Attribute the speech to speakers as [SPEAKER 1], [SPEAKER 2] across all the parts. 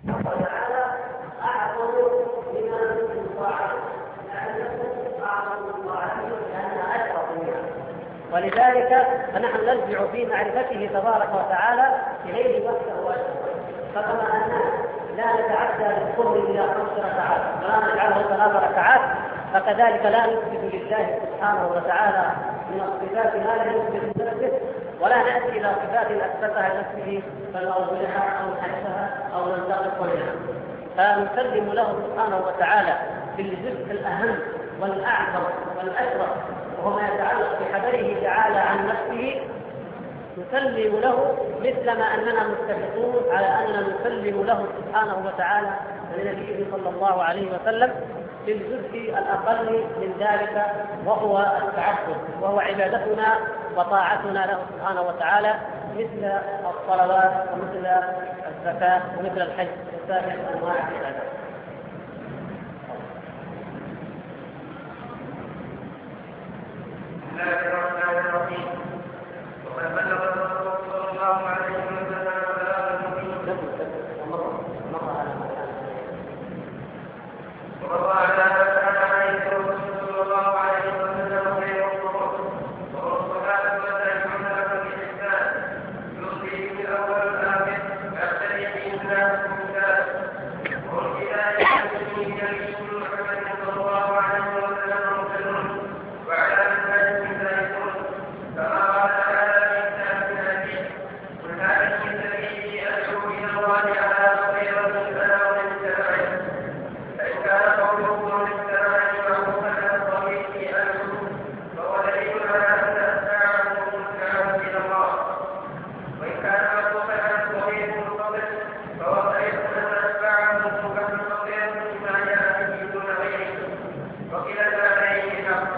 [SPEAKER 1] وتعالى أعظم من الطاعات، لأنه أعظم من طاعته لأنها أشرف منها. ولذلك فنحن نرجع في معرفته تبارك وتعالى إليه وحده وحده. فكما أننا لا نتعدى بالقرب إلى 5 ركعات ولا نجعله 3 ركعات، فكذلك لا نثبت لله سبحانه وتعالى من الصفات ما لا يثبت لنفسه، ولا نأتي إلى صفات أثبتها لنفسه فنؤولها أو نحسها أو ننتقص منها. فنسلم له سبحانه وتعالى بالجزء الأهم والأعظم والأشرف، وهو ما يتعلق بخبره تعالى عن نفسه. نسلم له مثل ما أننا متفقون على أننا نسلم له سبحانه وتعالى لنبيه صلى الله عليه وسلم بالجزء الأقل من ذلك، وهو التعبد، وهو عبادتنا وطاعتنا له سبحانه وتعالى، مثل الصلوات ومثل الزكاة ومثل الحج وسائر أنواع العبادات.
[SPEAKER 2] بسم الله الرحمن الرحيم. وقد بلغ الرسول صلى الله عليه وسلم بلاغ المبين ومضى على ما كان عليه الرسول صلى الله عليه وسلم خير القرون، والصحابة والتابعون لهم بإحسان يؤتي به الأول والآخر يقتدي به الناس بالمثال، وهم إلى يحسن نبيهم محمد صلى الله عليه وسلم مرسلون وعلى منهجهم سائرون، كما قال تعالى في كتابه العزيز: قل هذه سبيلي أدعو إلى الله على بصيرة أنا ومن اتبعني، فإن كان قوله ومن اتبعني معروفا عن طريقي أدعو فهو دليل على أن أتباعه متبعون إلى الله، وإن كان معروفا عن طريق منفصل فهو دليل أن أتباعه متبعون بصيرة بما جاء به دون غيره، وكلا المعنيين حق.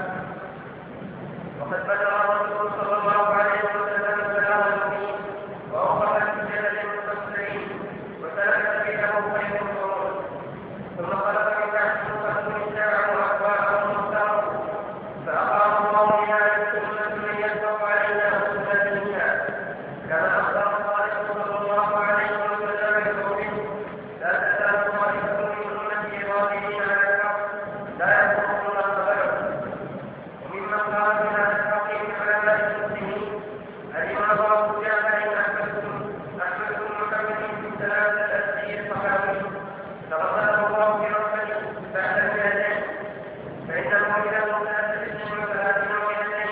[SPEAKER 2] وقد بدأ الرسول صلى الله عليه وسلم بلاغ المبين وأوضح الحجة للمستقيمين وسلك سبيله خير القرون، ثم خلق من بعدهم قرون اتبعوا أهواءهم واختاروا، فأقام الله بهذه السنة من يتبع علينا سنة الناس، كما أخبر الصادق صلى الله عليه وسلم بقوله: لا تزال طائفة من أمتي ظاهرين على الحق لا يضرهم من خذلهم. وممن قال بهذا الحق من علماء المسلمين الإمام أبو جعفر: أحمدكم محمد بن سلامة الأسدي الصحابي تغفله الله برحمته بعد المئتين، فإنه إلى ثلاثة سنين وثلاثين ومئتين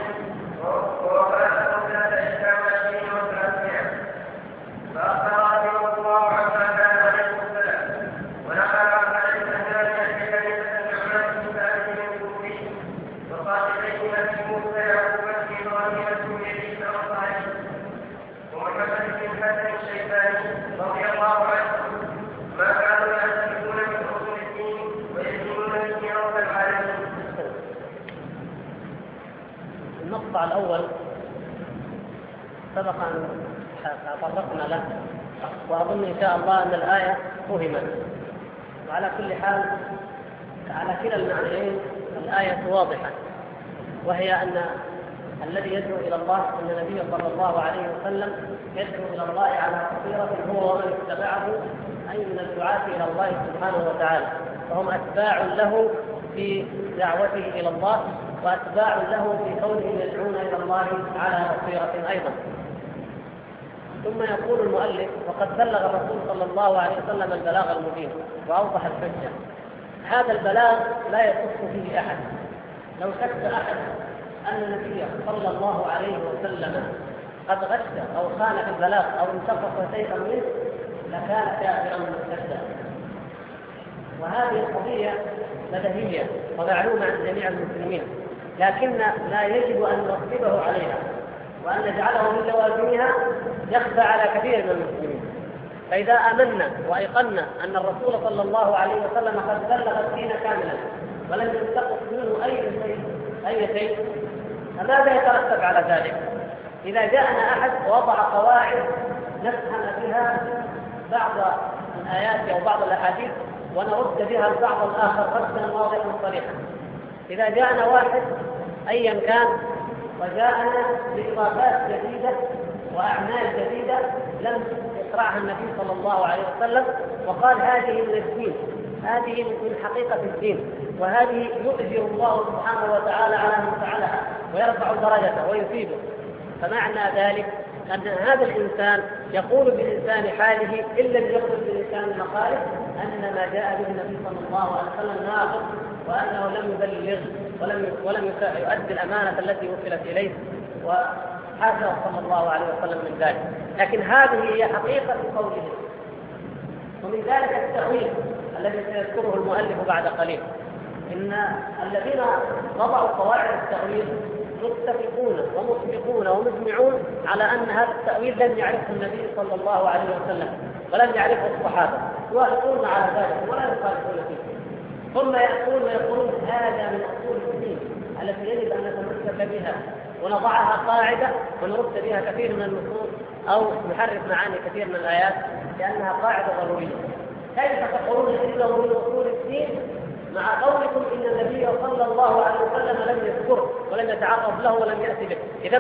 [SPEAKER 2] ووفاته ذات 29 و300، فأخبر رحمه الله عما كان عليه السلام، ونقل عن بعض الأهل في كلمة النعمان بن ثابت الكوفي وصاحبيه أبي موسى يعقوب بن إبراهيم السوري الأنصاري ومحمد بن حسن الشيباني رضي الله عنه، ما كانوا يعترفون من أصول الدين ويدينون به رب العالمين.
[SPEAKER 1] المقطع الأول سبق أن تطرقنا له، وأظن إن شاء الله أن الآية فهمت. وعلى كل حال على كلا المعنيين الآية واضحة، وهي أن الذي يدعو إلى الله أن النبي صلى الله عليه وسلم يدعو إلى الله على بصيرة هو ومن اتبعه، أي من الدعاة إلى الله سبحانه وتعالى، فهم أتباع له في دعوته إلى الله، وأتباع له في كونهم يدعون إلى الله على بصيرة أيضا. ثم يقول المؤلف: وقد بلغ الرسول صلى الله عليه وسلم البلاغ المبين وأوضح الحجة. هذا البلاغ لا يخص فيه أحد. لو شك أحد أن النبي صلى الله عليه وسلم قد غش أو خان في البلاغ أو انتقص شيئا منه لكان كافرا مرتدا. وهذه القضية بديهية ومعلومة عند جميع المسلمين، لكن لا يجب أن نرتبه عليها وأن نجعله من لوازمها يخفى على كثير من المسلمين. فإذا آمنا وأيقنا أن الرسول صلى الله عليه وسلم قد بلغ الدين كاملا ولم ينتقص منه أي شيء، فماذا يترتب على ذلك؟ إذا جاءنا أحد ووضع قواعد نفهم بها بعض الآيات أو بعض الأحاديث ونرد بها البعض الآخر ردا واضحا صريحا. إذا جاءنا واحد أيا كان وجاءنا بإضافات جديدة وأعمال جديدة لم شرعها النبي صلى الله عليه وسلم وقال هذه من الدين، هذه من حقيقة الدين، وهذه يؤجر الله سبحانه وتعالى على من فعلها ويرفع درجته ويثيبه. فمعنى ذلك أن هذا الإنسان يقول بلسان حاله إن لم يقل بلسان مقاله أن ما جاء به النبي صلى الله عليه وسلم ناقص، وأنه لم يبلغ ولم يؤدي الأمانة التي وكلت إليه، وحاشا صلى الله عليه وسلم من ذلك. لكن هذه هي حقيقة قوله. ومن ذلك التأويل الذي سيذكره المؤلف بعد قليل، إن الذين وضعوا قواعد التأويل متفقون ومسبقون ومجمعون على أن هذا التأويل لم يعرفه النبي صلى الله عليه وسلم ولم يعرفه الصحابة، يوافقون على ذلك ولا يخالفون فيه. ثم يأتون ويقولون هذا من أصول الدين التي يجب أن نتمسك بها ونضعها قاعدة ونرد بها كثير من النصوص أو نحرف معاني كثير من الآيات لأنها قاعدة ضرورية. كيف تقولون إنه من أصول الدين مع قولكم إن النبي صلى الله عليه وسلم لم يذكره ولم يتعرض له ولم يأتي به؟ إذا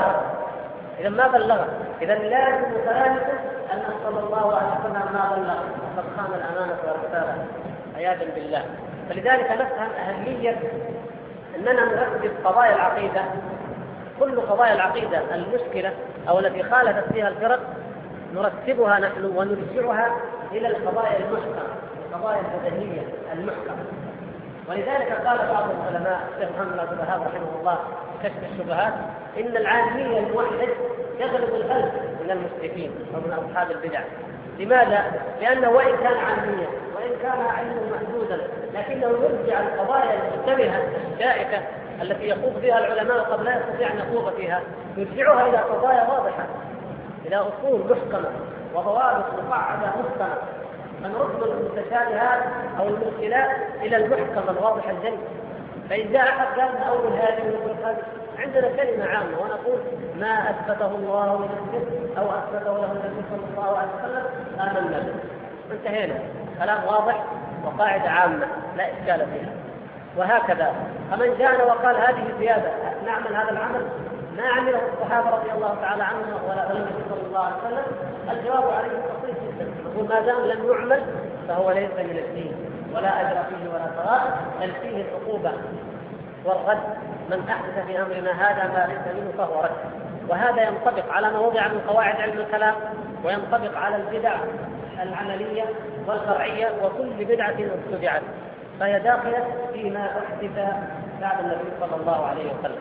[SPEAKER 1] ما بلغ. إذا لازم كلامكم أن صلى الله عليه وسلم ما بلغ وقد خان الأمانة والرسالة عياذا بالله. فلذلك نفهم أهمية أننا نرتب قضايا العقيدة، كل قضايا العقيدة المشكلة أو التي خالفت فيها الفرق نرتبها نحن ونرجعها إلى القضايا المحكمة، القضايا البدنية المحكمة. ولذلك قال بعض العلماء الشيخ محمد بن عبد الوهاب رحمه الله في كشف الشبهات إن العامي الموحد يغلب الألف من المشركين ومن أصحاب البدع. لماذا؟ لأنه وإن كان عاميا وإن كان علمه محدودا لكنه يرجع القضايا المشتبهة الشائكة التي يخوض فيها العلماء قد لا يستطيع أن يخوض فيها، يرجعها إلى قضايا واضحة، إلى أصول محكمة وضوابط مقعدة محكمة، فنرد المتشابهات أو المشكلات إلى المحكم الواضح الجلي. فإن جاء أحد قال أول هذه ونقول هذه، عندنا كلمة عامة ونقول ما أثبته الله لنفسه أو أثبته له النبي صلى الله عليه وسلم آمنا به، انتهينا. كلام واضح وقاعدة عامة لا إشكال فيها. وهكذا فمن جاءنا وقال هذه زيادة نعمل هذا العمل ما عمله الصحابة رضي الله تعالى عنهم ولا النبي صلى الله عليه وسلم، الجواب عليه بسيط جدا، نقول ما دام لم يعمل فهو ليس من الدين ولا أجر فيه ولا ثواب، بل فيه العقوبة والرد. من أحدث في أمرنا هذا ما ليس منه فهو رد. وهذا ينطبق على ما وضع من قواعد علم الكلام، وينطبق على البدع العملية والفرعية، وكل بدعة ابتدعت فهي داخلة فيما أحدث بعد النبي صلى الله عليه وسلم.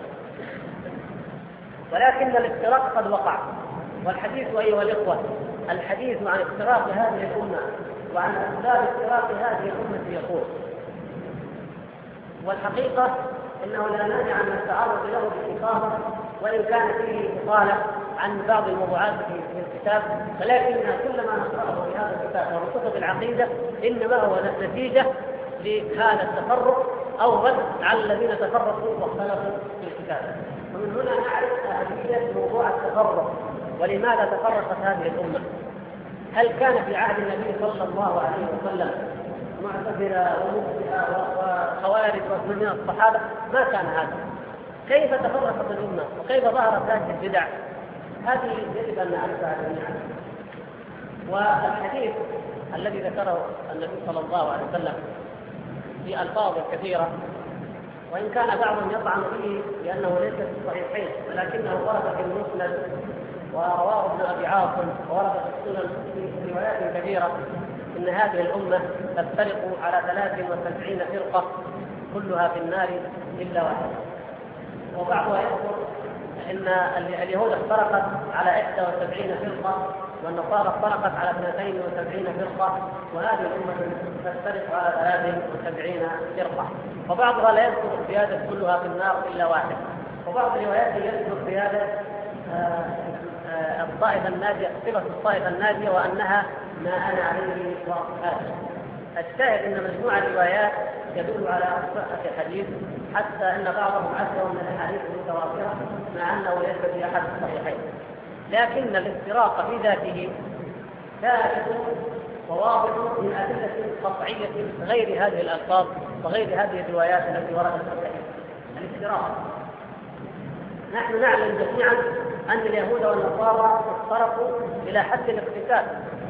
[SPEAKER 1] ولكن الافتراق قد وقع، والحديث أيها الإخوة الحديث عن افتراق هذه الأمة وعن أسباب افتراق هذه الأمة يقول، والحقيقة إنه لا مانع من التعرض له بالإفاضة وإن كان فيه إطالة عن بعض الموضوعات في الكتاب، ولكن كل ما نقرأه في هذا الكتاب وفي كتب العقيدة إنما هو نتيجة لهذا التفرق أو رد على الذين تفرقوا واختلفوا في الكتاب. ومن هنا نعرف أهمية موضوع التفرق ولماذا تفرقت هذه الأمة. هل كان في عهد النبي صلى الله عليه وسلم معتزلة ومبتدئة وخوارج ومن الصحابة؟ ما كان هذا. كيف تفرقت الأمة وكيف ظهرت هذه البدع؟ هذه يجب أن نعرفها جميعا. والحديث الذي ذكره النبي صلى الله عليه وسلم في ألفاظ كثيرة، وإن كان بعضهم يطعن فيه لأنه ليس في الصحيحين ولكنه ورد في المسند ورواه ابن أبي عاصم وورد في السنن في روايات كثيرة، إن هذه الأمة تفترق على 73 فرقة كلها في النار إلا واحدة. وبعضها يذكر أن اليهود افترقت على 71 فرقة والنصارى افترقت على 72 فرقة، وهذه الأمة تفترق على 73 فرقة. وبعضها لا يذكر الزيادة كلها في النار إلا واحد. وبعض الروايات يذكر زيادة الطائفة الناجية، صفة الطائفة الناجية وأنها ما أنا عليه وأصحابي. الشاهد أن مجموعة الروايات يدل على صحة الحديث، حتى أن بعضهم عده من الأحاديث المتواترة مع أنه ليس في أحد الصحيحين. لكن الافتراق في ذاته ثابت وواضح من أدلة قطعية غير هذه الألفاظ وغير هذه الروايات التي وردت في الحديث. الافتراق نحن نعلم جميعا أن اليهود والنصارى افترقوا إلى حد الاقتتال،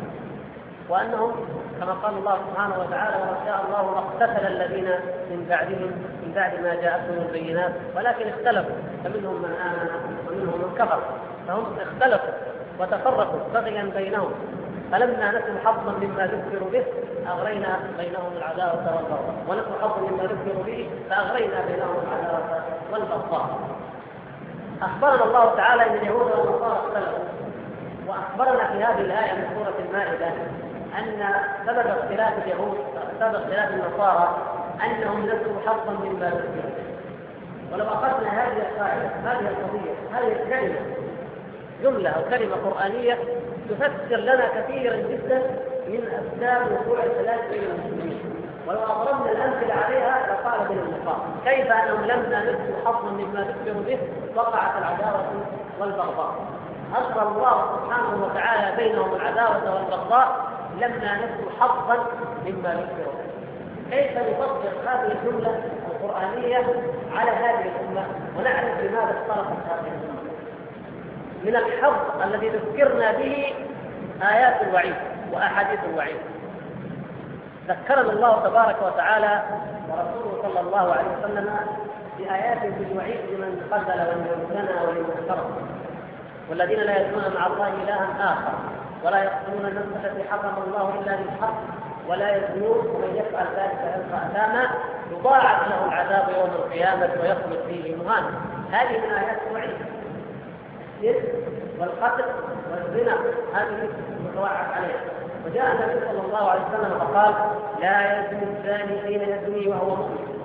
[SPEAKER 1] وأنهم كما قال الله سبحانه وتعالى: ولو شاء الله ما اقتتل الذين من بعدهم من بعد ما جاءتهم البينات ولكن اختلفوا فمنهم من آمن ومنهم من كفر. فهم اختلفوا وتفرقوا بغيا بينهم، فلما نسوا حظا مما ذكروا به أغرينا بينهم العداوة والبغضاء، ونسوا حظا مما ذكروا به فأغرينا بينهم العداوة والبغضاء. أخبرنا الله تعالى أن اليهود والنصارى اختلفوا، وأخبرنا في هذه الآية من سورة المائدة أن سبب اختلاف اليهود سبب اختلاف النصارى أنهم نسوا حظا مما ذكروا به. ولو أخذنا هذه القاعدة، هذه القضية، هذه الكلمة جملة أو كلمة قرآنية تفسر لنا كثيرا جدا من أسباب وقوع الخلاف بين المسلمين، ولو أضربنا الأمثلة عليها لقال بين النقاط كيف أنهم لما نسوا حظا مما ذكروا به وقعت العداوة والبغضاء. أسر الله سبحانه وتعالى بينهم العداوة والبغضاء لما نسوا حظا مما ذكروا به. كيف نطبق هذه الجملة القرآنية على هذه الأمة ونعرف لماذا اختلفت هذه الأمة؟ من الحظ الذي ذكرنا به آيات الوعيد وأحاديث الوعيد. ذكرنا الله تبارك وتعالى ورسوله صلى الله عليه وسلم بآيات بالوعيد لمن خذل ومن زنى ومن سرق، والذين لا يدعون مع الله إلها آخر، ولا يقتلون النفس التي حرم الله إلا بالحق، ولا يزنون، ومن يفعل ذلك يلقى أثاما يضاعف له العذاب يوم القيامة ويخلد فيه مهانا. هذه من آيات الوعيد. الشرك والقتل والزنا هذه متوعد عليها. وجاء النبي صلى الله عليه وسلم فقال: لا يزني الزاني حين يزني وهو مؤمن،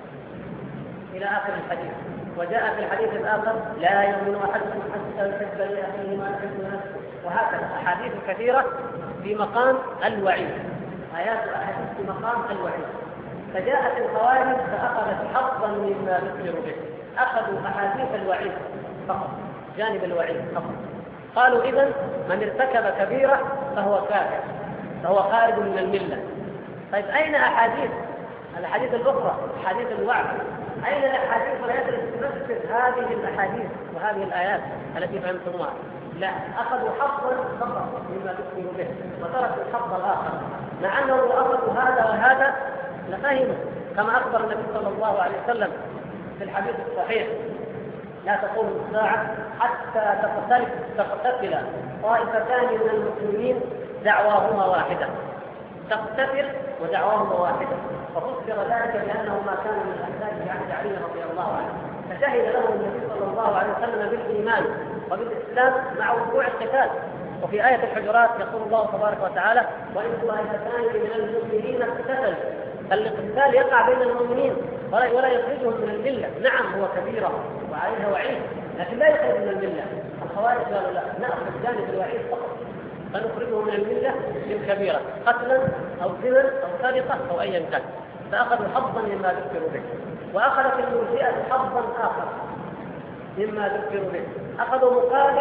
[SPEAKER 1] إلى آخر الحديث. وجاء في الحديث الآخر: لا يؤمن أحدكم حتى يحب لأخيه ما يحب لنفسه. وهكذا أحاديث كثيرة في مقام الوعيد، آيات وأحاديث في مقام الوعيد. فجاءت الخوارج فأخذت حظا مما ذكروا به، أخذوا أحاديث الوعيد فقط، جانب الوعيد فقط. قالوا: إذن من ارتكب كبيرة فهو كافر، فهو خارج من الملة. طيب أين الأحاديث الأخرى، أحاديث الوعد؟ أين الأحاديث التي تفسر هذه الأحاديث وهذه الآيات التي فهمتموها؟ لا، أخذوا حظا فقط مما ذكروا به وتركوا الحظ الآخر، مع أنه لو أخذوا هذا وهذا لفهموا، كما أخبر النبي صلى الله عليه وسلم في الحديث الصحيح: لا تقوم الساعة حتى تقتتل طائفتان من المسلمين دعواهما واحدة. تقتتل ودعواهما واحدة. ففسر ذلك بأنه ما كان من الأحداث عن علي رضي الله عنه، فشهد له النبي صلى الله عليه وسلم بالإيمان وبالإسلام مع وقوع القتال. وفي آية الحجرات يقول الله تبارك وتعالى: وإن طائفتان من المؤمنين اقتتلوا. فالاقتتال يقع بين المؤمنين ولا يخرجهم من الملة. نعم هو كبيرة وعليها وعيد، لكن لا يخرج من الملة. الخوارج قالوا: لا، نأخذ جانب الوعيد فقط، فنخرجه من الملة بالكبيرة، قتلا أو زنا أو سرقة أو أيا كان. فأخذوا حظا مما ذكروا به. وأخذت المرجئة حظا آخر مما ذكروا به، أخذوا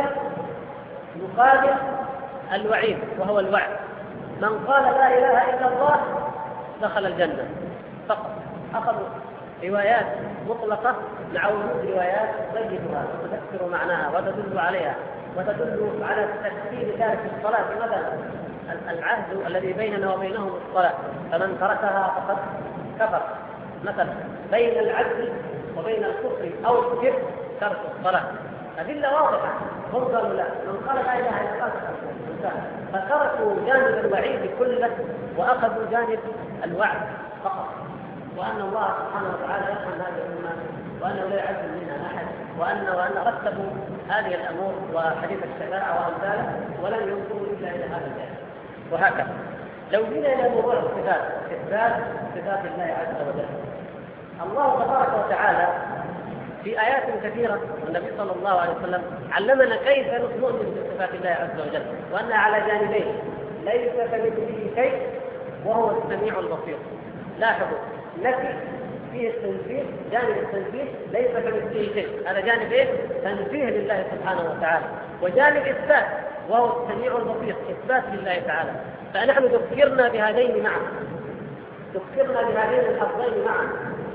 [SPEAKER 1] مقابل الوعيد وهو الوعد. من قال لا إله إلا الله دخل الجنة فقط. أخذوا روايات مطلقة مع وجود روايات ضيقها تذكر معناها وتدل عليها وتدل على تكفير تارك الصلاة. مثلا العهد الذي بيننا وبينهم الصلاة، فمن تركها فقد كفر. مثلا بين العدل وبين الكفر أو الشرك ترك الصلاة. أدلة واضحة. هم قالوا: لا، من قال لا إله إلا الله. فتركوا جانب الوعيد كله وأخذوا جانب الوعد فقط، وأن الله سبحانه وتعالى يرحم هذه الأمة، وأنه لا يعز منها أحد، وأن رتبوا هذه الأمور وحديث الشفاعة وأمثاله ولم ينظروا إلا إلى هذا الجانب. وهكذا لو جينا إلى موضوع الصفات، إثبات صفات الله عز وجل، الله تبارك وتعالى في آيات كثيرة والنبي صلى الله عليه وسلم علمنا كيف نؤمن بصفات الله عز وجل، وأنها على جانبين: ليس كمثله شيء وهو السميع البصير. لاحظوا، نفي فيه التنزيه، جانب التنزيه ليس كمثله شيء، هذا جانب ايه؟ تنزيه لله سبحانه وتعالى. وجانب إثبات وهو السميع البصير، إثبات لله تعالى. فنحن ذكرنا بهذين معا، ذكرنا بهذين الحظين معا،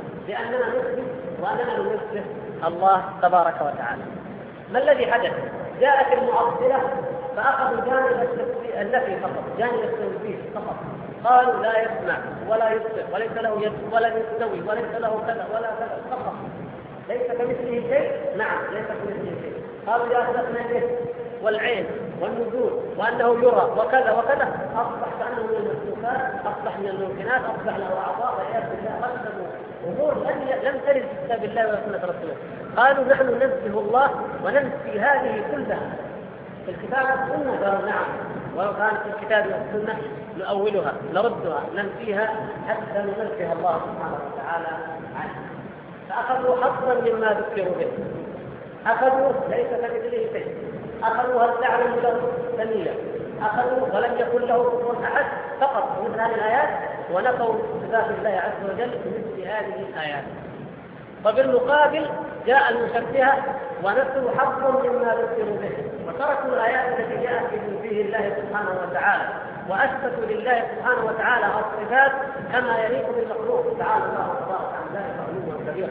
[SPEAKER 1] لأننا نثبت وأننا ننزه الله تبارك وتعالى. ما الذي حدث؟ جاءت المعطلة فأخذوا جانب النفي فقط، جانب التنزيه فقط. قالوا لا يسمع ولا يبصر وليس له يد ولا يستوي وليس له كذا ولا كذا فقط. ليس كمثله شيء، نعم ليس كمثله شيء. قالوا أثبتنا اليد والعين والنزول وأنه يرى وكذا وكذا، أصبح كأنه من المخلوقات، أصبح من الممكنات، أصبح له أعضاء والعياذ بالله. قدموا أمور لم ترد في كتاب الله ولا سنة رسوله. قالوا نحن ننزه الله وننفي هذه كلها في الكتاب والسنة. قالوا نعم، ولو كانت في الكتاب والسنة نؤولها نردها ننفيها حتى ننزه الله سبحانه وتعالى عنه. فأخذوا حظا مما ذكروا به، أخذوا ليس كمثله شيء، أخذوا هل تعلم له سميا، أخذوا ولم يكن له كفوا أحد فقط مثل هذه الآيات، ونفوا صفات الله عز وجل بمثل هذه الآيات. وبالمقابل جاء المشبهة ونفوا حظا مما ذكروا به، وتركوا الآيات التي جاءت في الله سبحانه وتعالى، وأثبتوا لله سبحانه وتعالى الصفات كما يليق بالمخلوق. تعالى الله تبارك عن ذلك علوا كبيرا.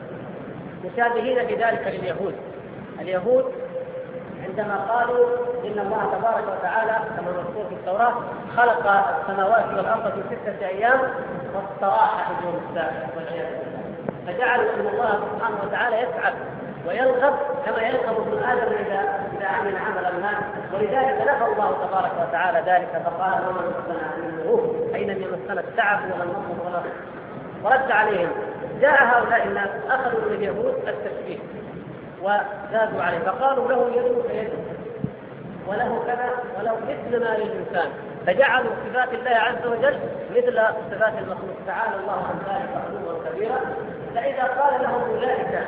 [SPEAKER 1] مشابهين بذلك لليهود. اليهود عندما قالوا إن الله تبارك وتعالى كما مذكور في التوراة خلق السماوات والأرض في 6 أيام واستراح في اليوم السابع والعياذ بالله، فجعلوا أن الله سبحانه وتعالى يفعل ويرغب كما يرغب ابن آدم إذا عمل عملا ما، ولذلك نفى الله تبارك وتعالى ذلك فقال وما مسنا من لغوب أي لم يمسنا التعب ولا النصب ولا. ورد عليهم. جاء هؤلاء الناس أخذوا من اليهود التشبيه وزادوا عليه فقالوا له يد كيده وله كذا وله مثل ما للإنسان، فجعلوا صفات الله عز وجل مثل صفات المخلوق. تعالى الله عن ذلك علوا كبيرا. فإذا قال لهم أولئك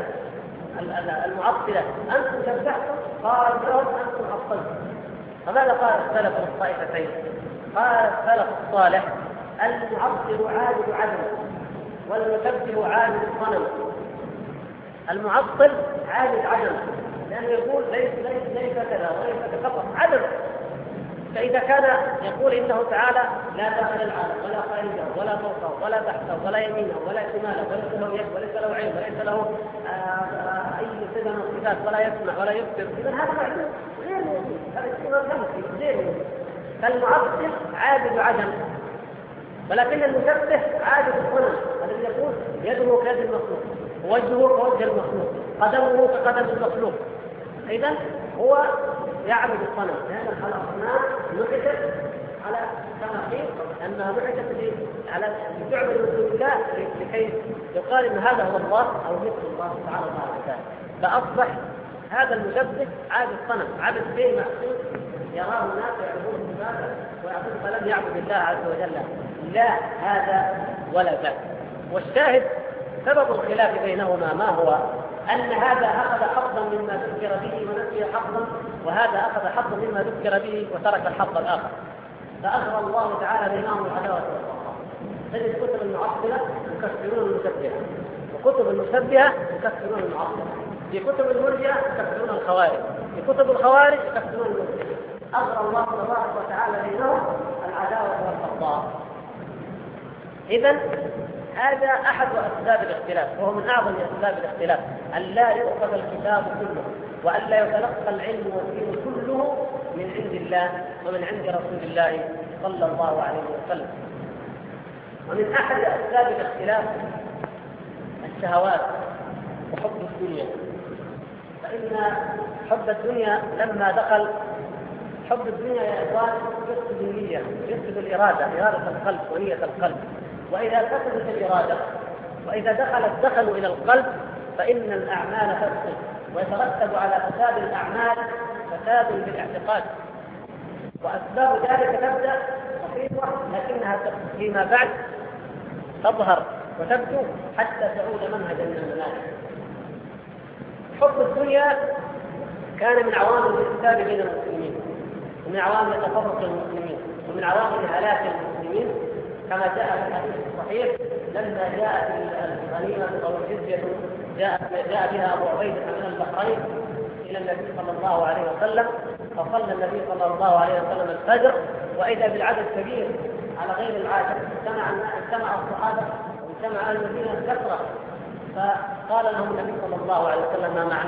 [SPEAKER 1] المعطلة أنتم شبهتم، قال لهم أنتم عطلتم. فماذا قال السلف الطائفتين؟ قال السلف الصالح المعطل عابد عدم والمشبه عابد صنم. المعطل عابد عدم لأنه يقول ليس كذا وليس فقط عدم. فإذا كان يقول إنه تعالى لا داخل العالم ولا خارجه ولا فوقه ولا تحته ولا يمينه ولا شماله وليس له يد وليس له عين وليس له أي صفة من الصفات ولا يسمع ولا يبصر، إذن هذا معلوم غير موجود، هذا شيء غير موجود. فالمعطل عابد عدم، ولكن المشبه عابد الصنم الذي يقول يده كيد المخلوق ووجهه كوجه المخلوق قدمه كقدم المخلوق. إذن هو يعبد الصنم لأن الأصنام نحتت على كما قيل أنها نحتت على تعبد من الله لكي يقال إن هذا هو الله أو مثل الله تعالى وتعالى. فأصبح هذا المشبه عابد الصنم، عابد شيء معصوم يراه الناس يعبدون هذا ويعبدون فلم يعبد الله عز وجل، لا هذا ولا ذاك. والشاهد سبب الخلاف بينهما ما هو؟ أن هذا أخذ حظا مما ذكر به ونسي حظا، وهذا أخذ حظا مما ذكر به وترك الحظ الآخر، فأغرى الله تعالى بينهم العداوة والبغضاء. تجد كتب المعطلة يكفرون المشبهة، وكتب المشبهة يكفرون المعطلة، في كتب المرجئة يكفرون الخوارج، في كتب الخوارج يكفرون المرجئة. أغرى الله تبارك وتعالى بينهم العداوة والبغضاء. إذن هذا أحد أسباب الاختلاف، وهو من أعظم أسباب الاختلاف أن لا يؤخذ الكتاب كله وأن لا يتلقى العلم والدين كله من عند الله ومن عند رسول الله صلى الله عليه وسلم. ومن أحد أسباب الاختلاف الشهوات وحب الدنيا، فإن حب الدنيا لما دخل حب الدنيا يا إخوان يفسد النية، يفسد الإرادة، إرادة القلب ونية القلب. وإذا فسدت الإرادة وإذا دخلوا إلى القلب فإن الأعمال تفسد، ويترتب على فساد الأعمال فساد بالاعتقاد. وأسباب ذلك تبدأ خفيفة لكنها فيما بعد تظهر وتبدو حتى تعود منهجا من المناهج. حب الدنيا كان من عوامل الإفساد بين المسلمين، ومن عوامل تفرق المسلمين، ومن عوامل هلاك المسلمين، كما جاء في الحديث الصحيح لما جاءت الغنيمة أو الجزية جاء بها أبو عبيدة من البحرين إلى النبي صلى الله عليه وسلم، فصلى النبي صلى الله عليه وسلم الفجر وإذا بالعدد كبير على غير العادة، اجتمع الصحابة واجتمع أهل المدينة كثرة، فقال لهم النبي صلى الله عليه وسلم ما معناه؟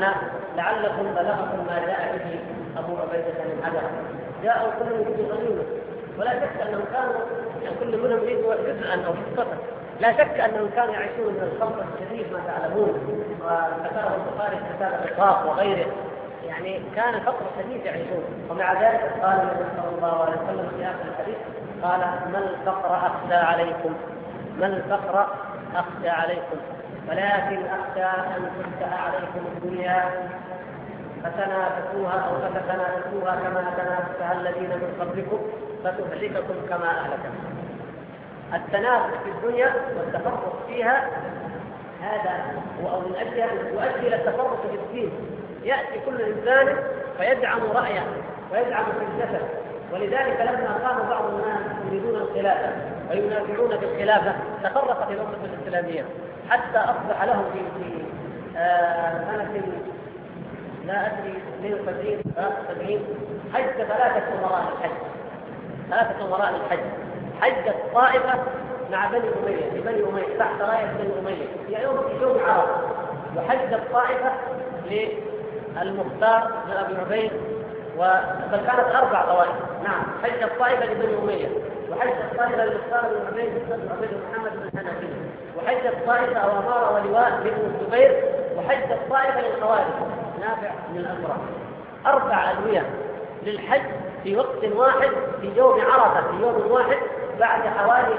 [SPEAKER 1] لعلكم بلغكم ما جاء به أبو عبيدة من عجل. جاءوا كلهم يريدوا غنيمة، ولا شك أنهم كانوا يعني كل منهم يريد جزءا أو حصة. لا شك أنهم كانوا يعيشون من الخطر الشديد ما تعلمون، وذكره البخاري في كتاب الرقاق وغيره. يعني كان فقر شديد يعيشون، ومع ذلك قال النبي صلى الله عليه وسلم في آخر الحديث قال: ما الفقر أخشى عليكم؟ ما الفقر أخشى عليكم؟ ولكن أخشى أن تفتح عليكم الدنيا فتنافسوها أو فتتنافسوها كما تنافسها الذين من قبلكم فتهلككم كما أهلكتم. التنافس في الدنيا والتفرق فيها هذا هو من أجلها يؤدي إلى التفرق في الدين. يأتي كل إنسان فيدعم رأيه ويدعم في الجسد. ولذلك لما قام بعض الناس يريدون الخلافة وينافعون بالخلافة تفرقت الأمة الإسلامية، حتى أصبح لهم في سنة لا أدري 72 حج 3 أمراء الحج، 3 أمراء الحج. حجت طائفة مع بني أمية في بني أمية تحت راية بني أمية في يوم عرفة، وحجت طائفة للمختار بن أبي عبيد، بل كانت 4 طوائف. نعم، حجت طائفة لبني أمية، وحجت طائفة للمختار بن عبيد محمد بن حنفية، وحجت طائفة أو أمارة ولواء لابن الزبير، وحجت طائفة للخوارج نافع من الأمراء. 4 أدوية للحج في وقت واحد في يوم عرفة، في يوم واحد، بعد حوالي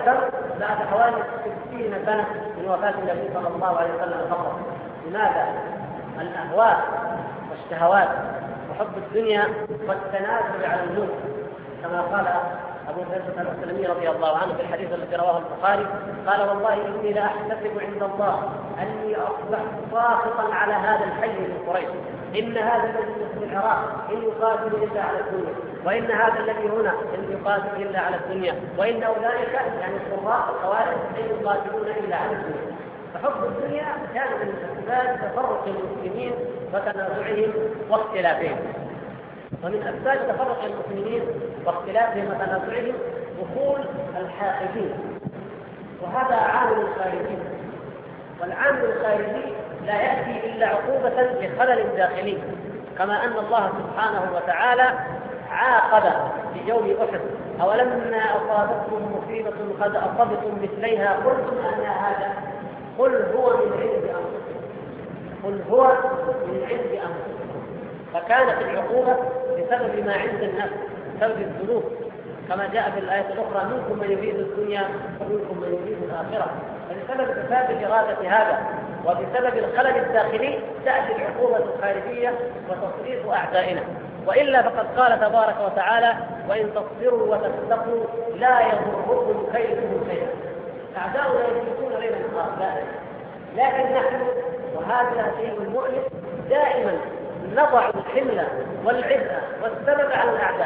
[SPEAKER 1] 60 سنة من وفاة النبي صلى الله عليه وسلم فقط. لماذا؟ الأهواء والشهوات وحب الدنيا والتنازل على الملك، كما قال أبو هريرة الأسلمي رضي الله عنه في الحديث الذي رواه البخاري قال: والله إني لأحتسب عند الله أني أصبحت ساخطا على هذا الحي من قريش. إن هذا الذي في العراق إن يقاتل إلا على الدنيا، وإن هذا الذي هنا إن يقاتل إلا على الدنيا، وإن أولئك يعني القراء الخوارج إن يقاتلون إلا على الدنيا. فحب الدنيا كان من أسباب تفرق المسلمين وتنازعهم واختلافهم. ومن أسباب تفرق المسلمين واختلافهم وتنازعهم دخول الحاقدين، وهذا عامل خارجي. والعامل الخارجي لا يأتي إلا عقوبة لخلل داخلي، كما أن الله سبحانه وتعالى عاقب في يوم أحد: أولما أصابتكم مصيبة قد أصبتم مثليها قلتم أن هذا؟ قل هو من عند أنفسكم، قل هو من عند أنفسكم. فكانت العقوبة بسبب ما عند الناس، بسبب الذنوب، كما جاء في الآية الأخرى: منكم من يريد الدنيا ومنكم من يريد الآخرة. فبسبب فساد إرادة هذا وبسبب الخلل الداخلي تأتي العقوبة الخارجية وتصريف أعدائنا. وإلا فقد قال تبارك وتعالى: وإن تصبروا وتتقوا لا يضركم كيدهم شيئا. أعداؤنا يجلسون ليلا نهارا، لكن نحن، وهذا شيء مؤلم، دائما نضع الحمل والعبء والسبب على الأعداء.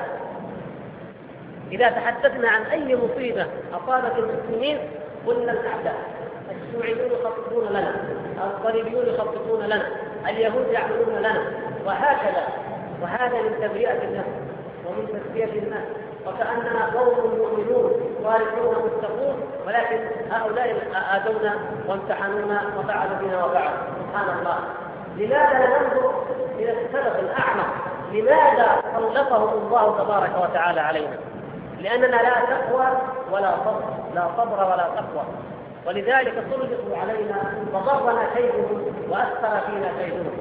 [SPEAKER 1] إذا تحدثنا عن أي مصيبة أصابت المسلمين قلنا الأعداء: الشيوعيون يخططون لنا، الصليبيون يخططون لنا، اليهود يعملون لنا، وهكذا. وهذا من تبرئة النفس ومن تزكية الناس، وكأننا قوم مؤمنون صالحون متقون، ولكن هؤلاء آذونا وامتحنونا وفعلوا بنا وفعلوا. سبحان الله. لماذا ننظر إلى السبب الأعمق؟ لماذا سلطهم الله تبارك وتعالى علينا؟ لأننا لا تقوى ولا صبر، لا صبر ولا تقوى، ولذلك سلطوا علينا فضرنا كيدهم وأثر فينا كيدهم.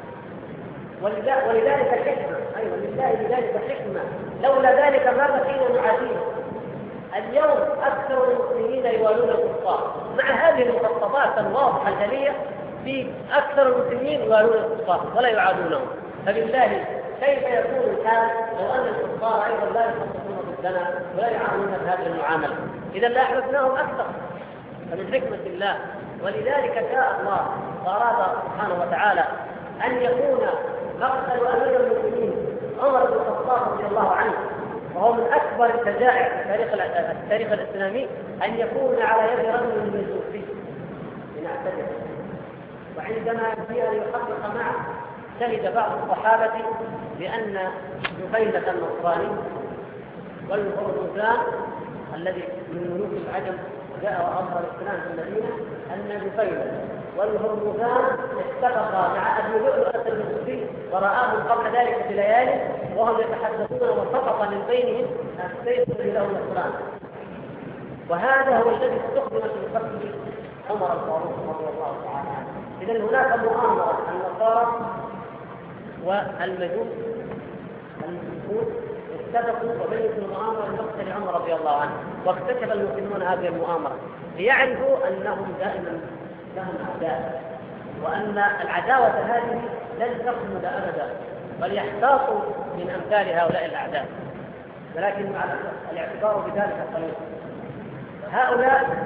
[SPEAKER 1] ولذلك حكمة، أيضا لله لذلك حكمة، لولا ذلك ما بقينا نعاديه. اليوم أكثر المسلمين يوالون الكفار، مع هذه المخططات الواضحة الجلية في أكثر المسلمين يوالون الكفار ولا يعادونهم. فبالله كيف يكون الحال لو أن الكفار أيضا لا يخططون ضدنا ولا يعاملون بهذه المعاملة؟ إذا لا أحببناهم أكثر. فمن حكمة الله، ولذلك شاء الله وأراد سبحانه وتعالى أن يكون مقتل أمير المؤمنين عمر بن الخطاب رضي الله عنه، وهو من أكبر الفجائع في التاريخ الإسلامي، أن يكون على يد رجل من الزوفي لنعتذر. وعندما جاء ليحقق معه شهد بعض الصحابة بأن جفيلة النصراني والهرمزان الذي من ملوك العجم جاء وأظهر الإسلام في المدينة، أن جفيلة والهرمزان اتفقا مع أبي لؤلؤة المجوسي ورآهم قبل ذلك بليالي وهم يتحدثون وسقط من بينهم السيف الذي له القرآن. وهذا هو الذي استخدم في قتل عمر الفاروق رضي الله تعالى عنه. إذا هناك مؤامرة النصارى والمجوس المشركون اتفقوا وبينوا المؤامرة لمقتل عمر رضي الله عنه، واكتشف المسلمون هذه المؤامرة ليعرفوا أنهم دائما لهم أعداء، وأن العداوة هذه لن تخلد أبدا، بل يحتاطوا من أمثال هؤلاء الأعداء، ولكن مع الاعتبار بذلك قليل. هؤلاء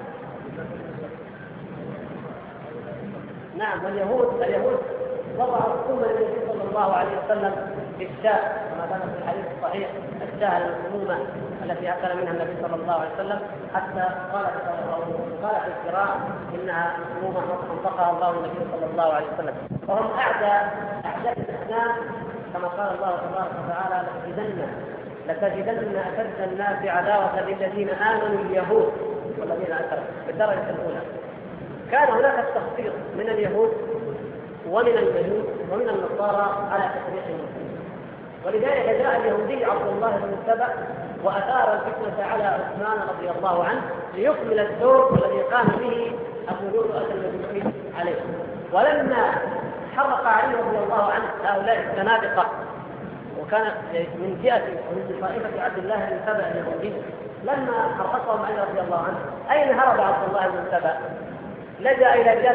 [SPEAKER 1] نعم، اليهود وضعوا السنة للنبي صلى الله عليه وسلم بالشاة كما كان في الحديث الصحيح، الشاة المسمومة التي أكل منها النبي صلى الله عليه وسلم، حتى قال في القراءة إنها مسمومة أنطقها الله النبي صلى الله عليه وسلم. وهم أعداء الإسلام كما قال الله تبارك وتعالى: لتجدن أشد الناس عداوة للذين آمنوا اليهود والذين أشركوا بالدرجة الأولى. كان هناك التخطيط من اليهود ومن المجوس ومن النصارى على تفريق المسلمين، ولذلك جاء اليهودي عبد الله بن سبأ وأثار الفتنة على عثمان رضي الله عنه ليكمل الدور الذي قام به أبو لؤلؤة المجوسي عليه. ولما حرق علي رضي الله عنه هؤلاء الزنادقة، وكان من جهة ومن طائفة عبد الله بن سبأ اليهودي، لما حرقهم علي رضي الله عنه أين هرب عبد الله بن سبأ؟ لجأ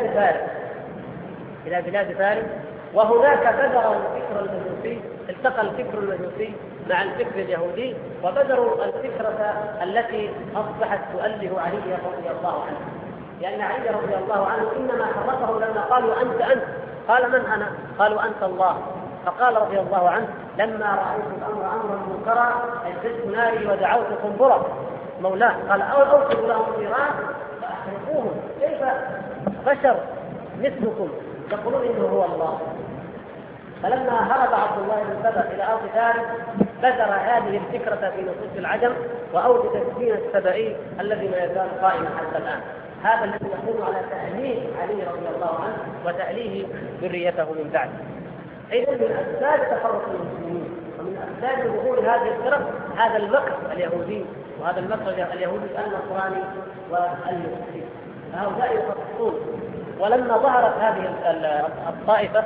[SPEAKER 1] إلى بلاد فارس، وهناك بذر الفكر المجوسي، التقى الفكر المجوسي مع الفكر اليهودي، وبذروا الفكرة التي أصبحت تؤله علي رضي الله عنه، لأن علي رضي الله عنه إنما حرقه لما قالوا أنت، قال: من أنا؟ قالوا: أنت الله. فقال رضي الله عنه: لما رأيت الأمر أمرا منكرا أجدت ناري ودعوت قنبرة مولاه، قال: أوصلوا لهم النيران فأحرقوهم، كيف بشر مثلكم يقولون إنه هو الله؟ فلما هرب عبد الله بن سبأ إلى أرض فارس بذر هذه الفكرة في نصوص العجم، وأوجد الدين السبئي الذي ما يزال قائما حتى الآن. هذا الذي يقوم على تأليه علي رضي الله عنه وتأليه ذريته من بعد. إذن من أسباب تفرق المسلمين ومن أسباب ظهور هذه الفرق هذا المكر اليهودي، وهذا المكر اليهودي النصراني والمسيحي، هؤلاء يخططون. ولما ظهرت هذه الطائفة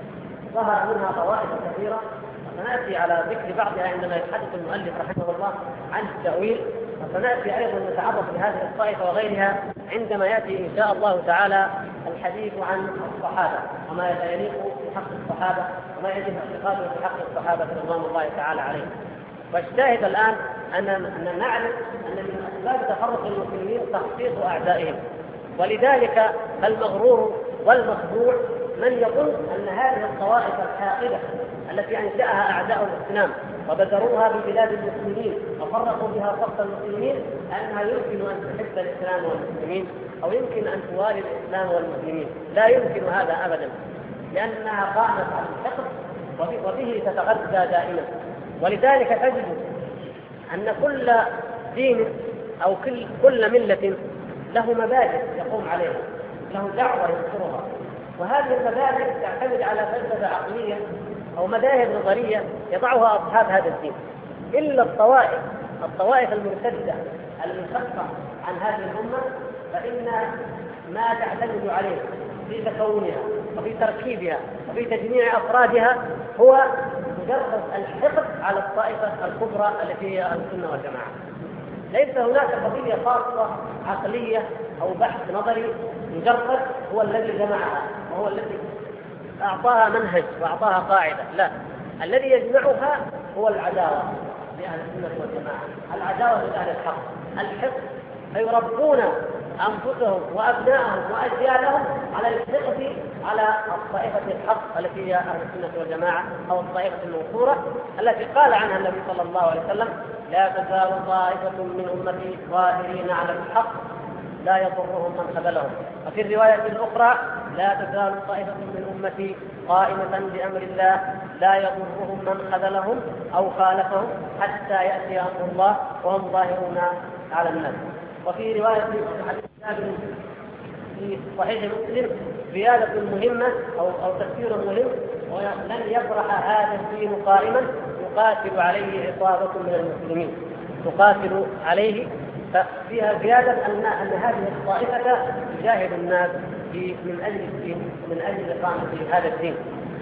[SPEAKER 1] ظهر منها طوائف كثيرة، وسنأتي على ذكر بعضها عندما يتحدث المؤلف رحمه الله عن التأويل، وسنأتي أيضا نتعرف لهذه الطائفة وغيرها عندما يأتي إن شاء الله تعالى الحديث عن الصحابة وما يليق بحق الصحابة وما يجب اعتقاده بحق الصحابة رضوان الله تعالى عليهم. والشاهد الآن أن نعرف أن من أسباب تفرق المسلمين تخطيط أعدائهم، ولذلك المغرور والمخدوع من يظن أن هذه الطوائف الحاقدة التي أنشأها أعداء الإسلام وبذروها ببلاد المسلمين وفرقوا بها صف المسلمين أنها يمكن أن تحب الإسلام والمسلمين أو يمكن أن توالي الإسلام والمسلمين. لا يمكن هذا أبدا، لأنها قامت على الحقد وبه تتغذى دائما. ولذلك تجد أن كل دين أو كل ملة له مبادئ يقوم عليها، له دعوة يذكرها، وهذه المبادئ تعتمد على فلسفة عقلية أو مذاهب نظرية يضعها أصحاب هذا الدين. إلا الطوائف المرتدة المنفصلة عن هذه الأمة فإن ما تعتمد عليه في تكونها وفي تركيبها وفي تجميع أفرادها هو مجرد الحقد على الطائفة الكبرى التي هي السنة والجماعة. ليس هناك قضية خاصة عقلية أو بحث نظري مجرد هو الذي جمعها وهو الذي أعطاها منهج وأعطاها قاعدة. لا، الذي يجمعها هو العداوة لأهل السنة والجماعة، العداوة لأهل الحق، الحقد، فيربون أنفسهم وأبنائهم وأجيالهم على الحقد على الطائفة الحق التي هي أهل السنة والجماعة أو الطائفة المنصورة التي قال عنها النبي صلى الله عليه وسلم: لا تزال طائفة من أمتي ظاهرين على الحق لا يضرهم من خذلهم. وفي الرواية الأخرى: لا تزال طائفة من أمتي قائمة بأمر الله لا يضرهم من خذلهم أو خالفهم حتى يأتي أمر الله وهم ظاهرون على الناس. وفي رواية في صحيح مسلم زيادة مهمة أو تفسير مهم، ولن يبرح هذا الدين قائما يقاتل عليه عصابة من المسلمين، تقاتل عليه. ففيها زيادة أن هذه الطائفة تجاهد الناس من أجل الدين، من أجل إقامة هذا الدين.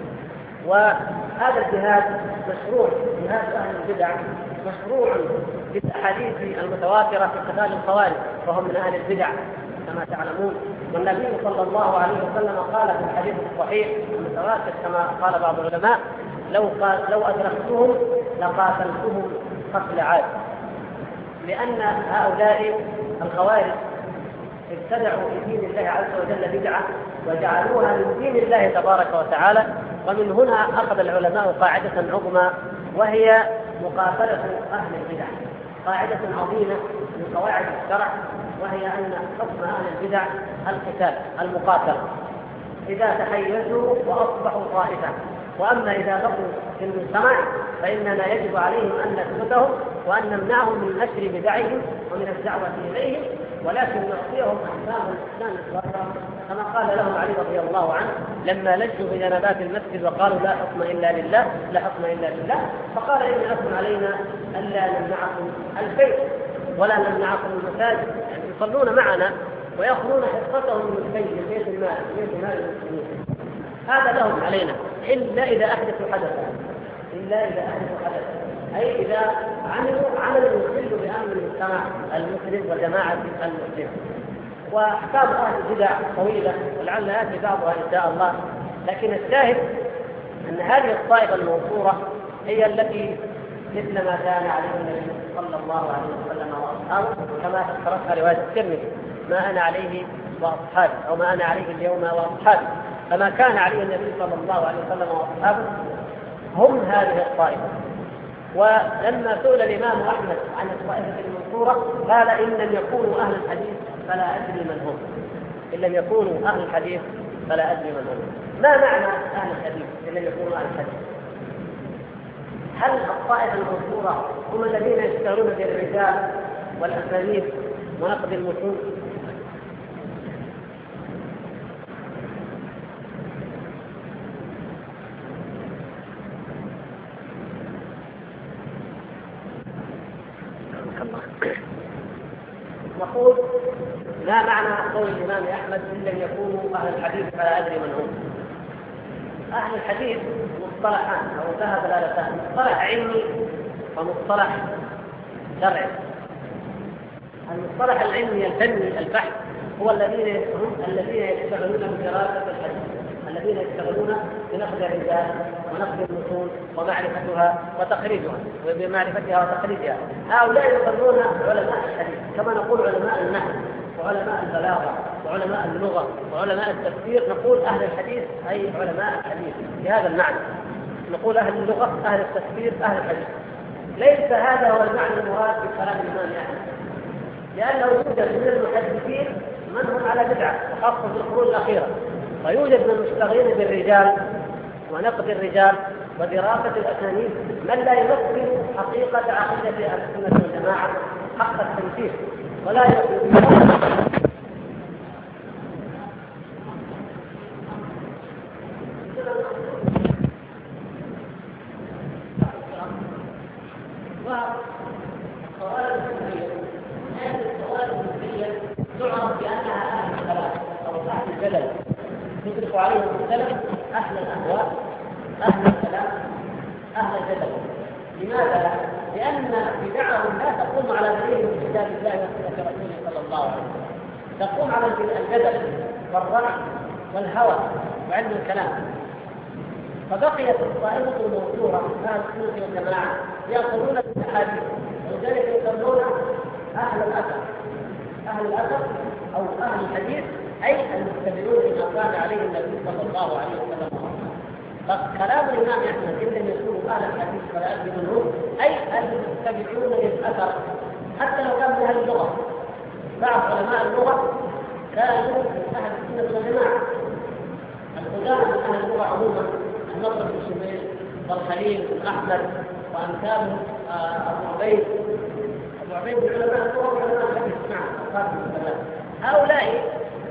[SPEAKER 1] وهذا الجهاد مشروع، جهاد أهل البدع مشروع بالأحاديث المتواترة في قتال الخوارج، وهم من أهل البدع كما تعلمون. والنبي صلى الله عليه وسلم قال في الحديث الصحيح المتواتر كما قال بعض العلماء: لو أدركتهم لقاتلتهم قتل عاد، لأن هؤلاء الخوارج ابتدعوا في دين الله عز وجل بدعة وجعلوها من دين الله تبارك وتعالى. ومن هنا أخذ العلماء قاعدة عظمى، وهي مقاتلة أهل البدع، قاعدة عظيمة من قواعد الشرع، وهي أن حكم أهل البدع القتال، المقاتلة إذا تحيزوا وأصبحوا طائفة. وأما إذا بقوا في المجتمع فإننا يجب عليهم أن نثبتهم وأن نمنعهم من نشر بدعهم ومن الدعوة إليهم، ولكن نعطيهم أحكام الإسلام الظاهرة كما قال لهم علي رضي الله عنه لما لجوا في جنبات المسجد وقالوا لا حكم إلا لله، لا حكم إلا لله، فقال إن لكم علينا ألا نمنعكم البيت ولا نمنعكم المساجد، يعني يصلون معنا ويأخذون حصتهم من البيت، بيت المال، بيت مال المسلمين، هذا لهم علينا إلا إذا أحدثوا حدثا، إلا إذا أحدثوا حدثا، أي إذا عملوا يخل بأمن المجتمع المسلم وجماعة المسلمين. وأحكام أهل البدع طويلة ولعل يأتي بعضها إن شاء الله، لكن الشاهد أن هذه الطائفة المنصورة هي التي مثل ما كان عليه النبي صلى الله عليه وسلم وأصحابه، كما ذكرتها رواية الترمذي: ما أنا عليه وأصحابي، أو ما أنا عليه اليوم وأصحابي. فما كان عليه النبي صلى الله عليه وسلم وأصحابه هم هذه الطائفة. ولما سئل الإمام أحمد عن الطائفة المنصورة قال: إن لم يكونوا أهل الحديث فلا أدري من هم، إن لم يكونوا أهل الحديث فلا أدري من هم. ما معنى أهل الحديث إن لم يكونوا أهل الحديث؟ هل الطائفة المنصورة هم الذين يشتغلون بالرجال والأسانيد ونقد المتون؟ نقول ما معنى قول الإمام أحمد: إن لم يكونوا أهل الحديث فلا أدري من هم؟ أهل الحديث مصطلحان أو لها دلالتان: مصطلح علمي ومصطلح شرعي. المصطلح العلمي الفني البحث هو الذين يشتغلون بدراسة الحديث، الذين يشتغلون بنقد الرجال ونقد المتون ومعرفتها وتخريجها وبمعرفتها وتخريجها. هؤلاء يسمون علماء الحديث، كما نقول علماء النحو وعلماء البلاغة وعلماء اللغة وعلماء التفسير. نقول أهل الحديث أي علماء الحديث بهذا المعنى، نقول أهل اللغة، أهل التفسير، أهل الحديث. ليس هذا هو المعنى المراد في كلام الإمام أحمد، لأنه يوجد من المحدثين من هم على بدعة وخاصة في القرون الأخيرة، ويوجد من المشتغلين بالرجال ونقد الرجال ودراسة الأسانيد من لا يمثل حقيقة عقيدة أهل السنة والجماعة حق التمثيل، ولا تعرف بأنها أهل الكلام أو أهل الجدل، يطلق عليهم السلف أهل الأهواء، أهل الكلام، أهل الجدل. لماذا؟ لأن بدعهم لا تقوم على دليل من كتاب الله وسنة رسوله صلى الله عليه وسلم، تقوم على الجدل والرأي والهوى وعلم الكلام. فبقيت الطائفة الموضوعة أهل السنة والجماعة يأخذون بالأحاديث، ولذلك يسمون أهل الأثر. أهل الأثر أو أهل الحديث أي المتبعون لما كان عليه النبي صلى الله عليه وسلم. فكلام الإمام أحمد: إن لم يكونوا أهل الحديث فلا أدري من هم، أي المتبعون للأثر، حتى لو كان من أهل اللغة. بعض علماء اللغة كانوا من أهل السنة والجماعة، القدامى من أهل اللغة عموما، النضر بن شميل والخليل بن أحمد وأمثاله، أبو عبيد من علماء اللغة وعلماء الحديث. هؤلاء من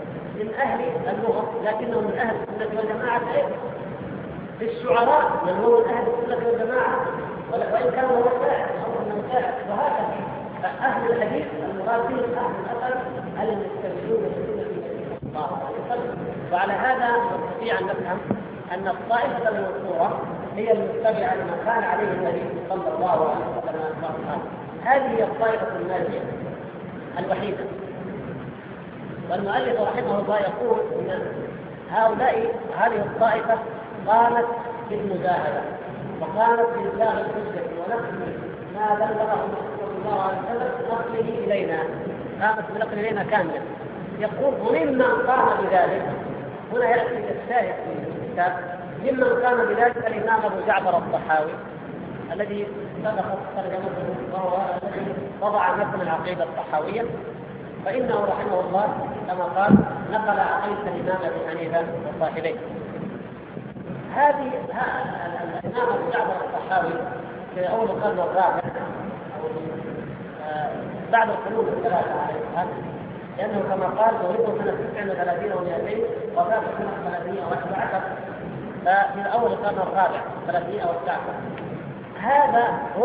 [SPEAKER 1] من أهل اللغة لكنه من أهل السنة والجماعة أيضا. في الشعراء من هو من أهل السنة والجماعة وإن كان هو شاعر أو من شاعر، وهكذا. أهل الحديث المراد بهم أهل الأثر المستمعون للسنة صلى الله عليه وسلم. وعلى هذا نستطيع أن نفهم أن الطائفة المنصورة هي المتبعة لما كان عليه النبي صلى الله عليه وسلم وأصحابه. هذه هي الطائفة الناجية الوحيدة. والمؤلف رحمه الله يقول أن هذه الطائفة قامت بالمجاهدة وقامت بإبلاغ الحجة ونقل ما بلغه صلى الله عليه وسلم نقله إلينا، قامت بنقل إلينا كاملا. يقول وممن قام بذلك، هنا يأتي الشاهد في الكتاب، ممن قام بذلك الإمام أبو جعفر الطحاوي الذي سبقت ترجمته وهو الذي وضع متن العقيدة الطحاوية، فإنه رحمه الله كما قال نقل عقيدة الإمام أبي حنيفة وصاحبيه. هذه الإمام أبو جعفر الطحاوي في أول القرن الرابع أو بعد القرون الثلاثة عليه، لأنه كما قال ولده سنة 39 و200 وفاته سنة 311، ففي أول القرن الرابع 319. هذا هو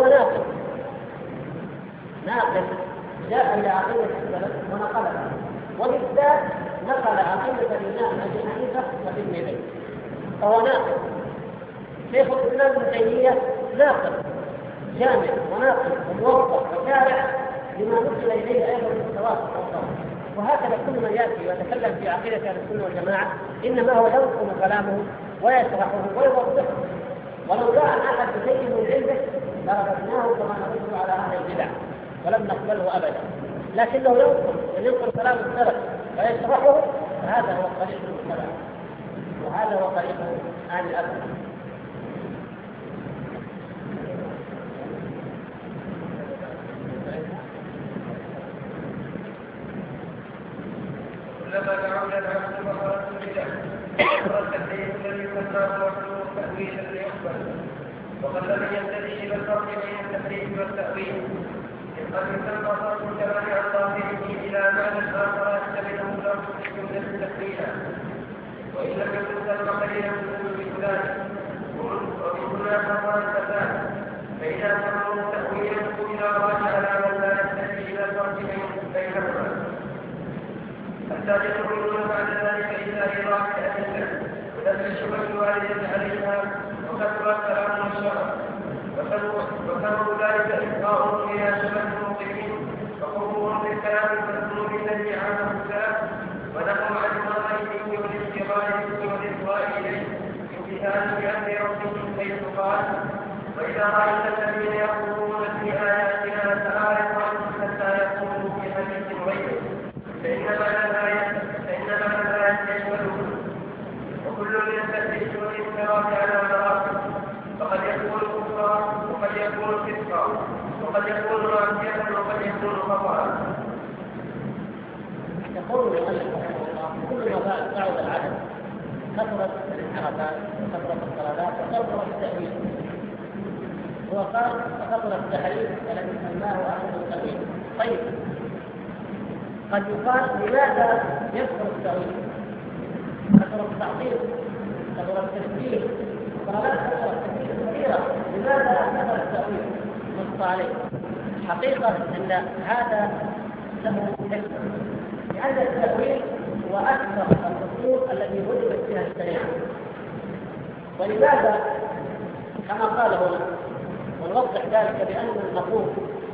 [SPEAKER 1] ناقل جاء إلى عقيدة السلف ونقلها، وبالذات نقل عقيدة الإمام أبي حنيفة وابن تيمية، فهو ناقل. شيخ الإسلام ابن تيمية ناقل جامع وناقل وموضح وشارع لما نقل إليه أيضا من التواصل والتواصل. وهكذا كل من يأتي ويتكلم في عقيدة أهل السنة والجماعة إنما هو ينقل كلامه ويشرحه ويوضحه، ولو جاء أحد بشيء من علمه لرددناه كما نرد على أهل البدع ولم نقبله أبدا، لكنه ينقل كلام السلف ويشرحه، فهذا هو طريق السلف وهذا هو طريق أهل الأثر.
[SPEAKER 2] كلما تعود العبد مرة البدع والتحريف الذي يسماه وحده تأويلا ليقبل، وقد لم ينتهي إلى الفرق بين التحريف والتأويل، قد يسمى فرق الكلام عن ظاهره إلى معنى آخر يحتمله له الجملة تحويلا، وإن لم يكن سلم قليلا من ذلك، ومن هنا حصل الفساد. فإذا سموا تأويلا إلى راجع على من لا ينتهي إلى الفرق بينهما. حتى يدخلون بعد ذلك إلى إيضاح الأدلة ودفع الشبهة الواردة عليها، وكثر الكلام والشرع، وكانوا ذلك إلقاء إلى شبه الموقفين وقومهم بالكلام المذموم الذي عنه السلف، ونقوا عن المرئي والاشتغال به والإصغاء إليه امتثالا بأمر ربهم حيث قال: وإذا رأيت الذين يقولون في آياتنا فأعرض عنهم حتى يقولوا في حديث غيره، فإنما الآيات يشملهم، وكل يستدرج الانحراف على مراتب، فقد يكون كفرا وقد يكون فسقا وقد يكون معصية وقد يكون خطأ.
[SPEAKER 1] يقول المؤلف رحمه الله كل ما تعود العدد كثرت الانحرافات وكثرت الضلالات وكثرت التأويل. هو قال فكثر التحريف الذي سماه أهل التأويل. طيب قد يقال لماذا يكثر التأويل؟ كثر التعطيل، كثر التشبيه، ضلالات كثيرة كثيرة، لماذا كثر التأويل؟ نص عليه. حقيقة أن هذا له حكمة، لأن التأويل هو أكثر الأصول التي وجدت فيها الشريعة. ولماذا؟ كما قال هنا، ونوضح ذلك بأن المفروض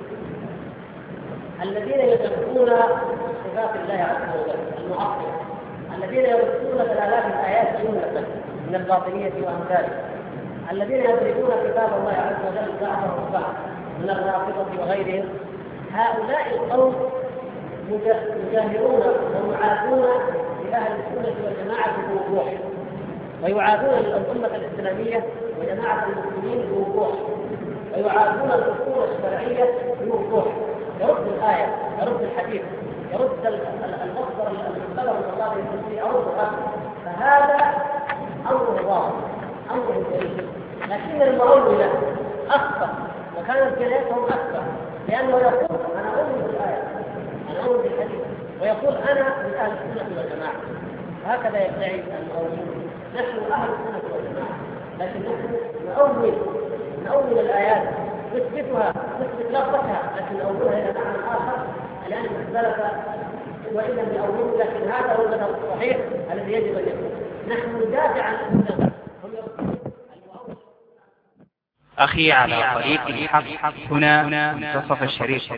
[SPEAKER 1] الذين يدركون صفات الله عز وجل المعطلة، الذين يدركون دلالات الآيات جملة من الباطنية وأمثالها، الذين يدركون كتاب الله عز وجل بعضه وبعض من الرافضة وغيرهم، هؤلاء القوم يجاهرون ويعادون لأهل السنة والجماعة بوضوح، ويعادون الأمة الإسلامية وجماعة المسلمين بوضوح، ويعادون الأصول الشرعية بوضوح، يرد الآية، يرد الحديث، يرد المصدر المعتبر من الله بالتفسير، يرد الأصل. فهذا أمر واضح، أمر جليل. لكن المؤولة أخطأ وكانت جلالتهم أكثر، لأنه يقول أنا أؤمن بالآية، أنا أؤمن بالحديث، ويقول أنا من أهل السنة والجماعة. هكذا يدعي المؤولون. نحن أهل السنة والجماعة، لكن نحن نؤول الآيات، نثبت لفظتها، لكن نؤولها إلى معنى آخر لأن اختلف وإذا بأولون، لكن هذا هو المذهب الصحيح الذي يجب أن يكون. نحن ندافع عن السنة.
[SPEAKER 3] أخي على طريق الحق هنا منتصف الشريف.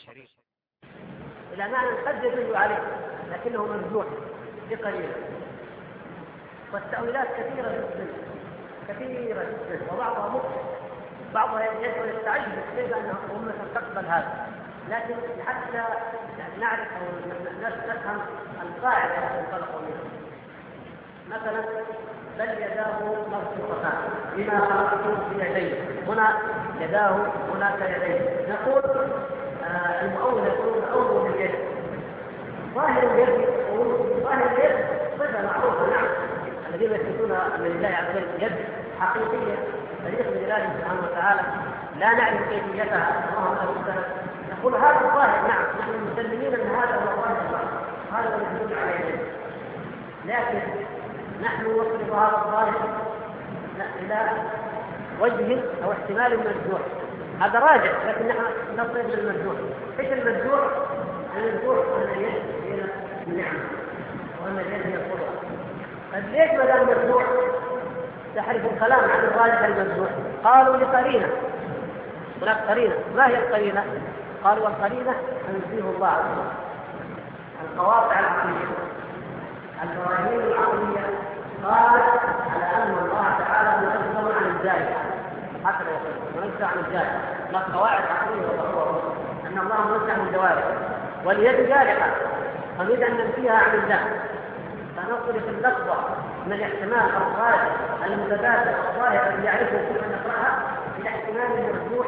[SPEAKER 1] إلى معنى قد يدل عليه لكنه مرجوح بقليل، والتأويلات كثيرة جدا وبعضها مخطئ، بعضها يدعو للتعجب كيف أن أمة تقبل هذا، لكن حتى نعرف أو نفهم القاعدة التي انطلقوا منها. مثلا بل يداه مبسوطتان بما خلقتم في يديه، هنا يداه هناك يديه. نقول المؤول يقولون أول اليد، ظاهر اليد صفة معروفة. نعم، الذين يثبتون من الله عز وجل يد حقيقية تليق بجلاله سبحانه وتعالى لا نعرف كيفيتها، نقول هذا الظاهر. نعم، نحن مسلمين أن هذا هو الظاهر، هذا هو الذي يدل عليه، لكن نحن نصرف هذا الظاهر إلى وجه أو احتمال مرجوح، هذا راجع، لكن نحن نصرف للمرجوح. ايش المرجوح؟ المرجوح أن اليد هي النعمة وأن اليد هي القدرة. طيب ليش ما دام مرجوح تحرف الكلام عن الراجح المرجوح؟ قالوا لقرينة، هناك قرينة. ما هي القرينة؟ قالوا القرينة تنزيه الله عز وجل، القواطع العقلية، البراهين العقلية قالت على أن الله تعالى منزه عن الجاهل، هكذا يقول منزه عن الجاهل، لا قواعد عقلية وضرورة أن الله منزه عن الجوارح، واليد جارحة فنريد أن ننفيها عن الله، فنصرف اللفظة من الاحتمال الخارج المتبادل الظاهر الذي يعرفه كل من يقرأها إلى احتمال مرجوح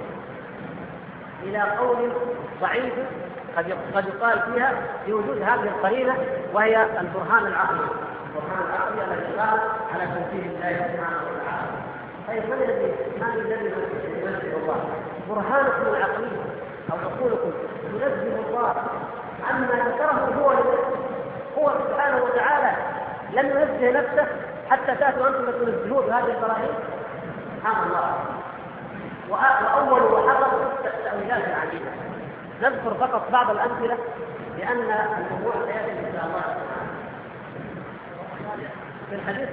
[SPEAKER 1] إلى قول ضعيف قد يقال فيها بوجود هذه القرينة وهي البرهان العقلي، الذي قال على تنزيه الله سبحانه وتعالى. طيب من الذي ينزه الله؟ برهانكم العقلي أو عقولكم ينزه الله عما ذكره هو سبحانه وتعالى، لم ينزه نفسه حتى تأتوا أنتم تنزهوه بهذه البراهين. سبحان الله. وأول وحضر التأويلات العديدة. نذكر فقط بعض الأمثلة لأن الموضوع سيأتي إن شاء الله. في الحديث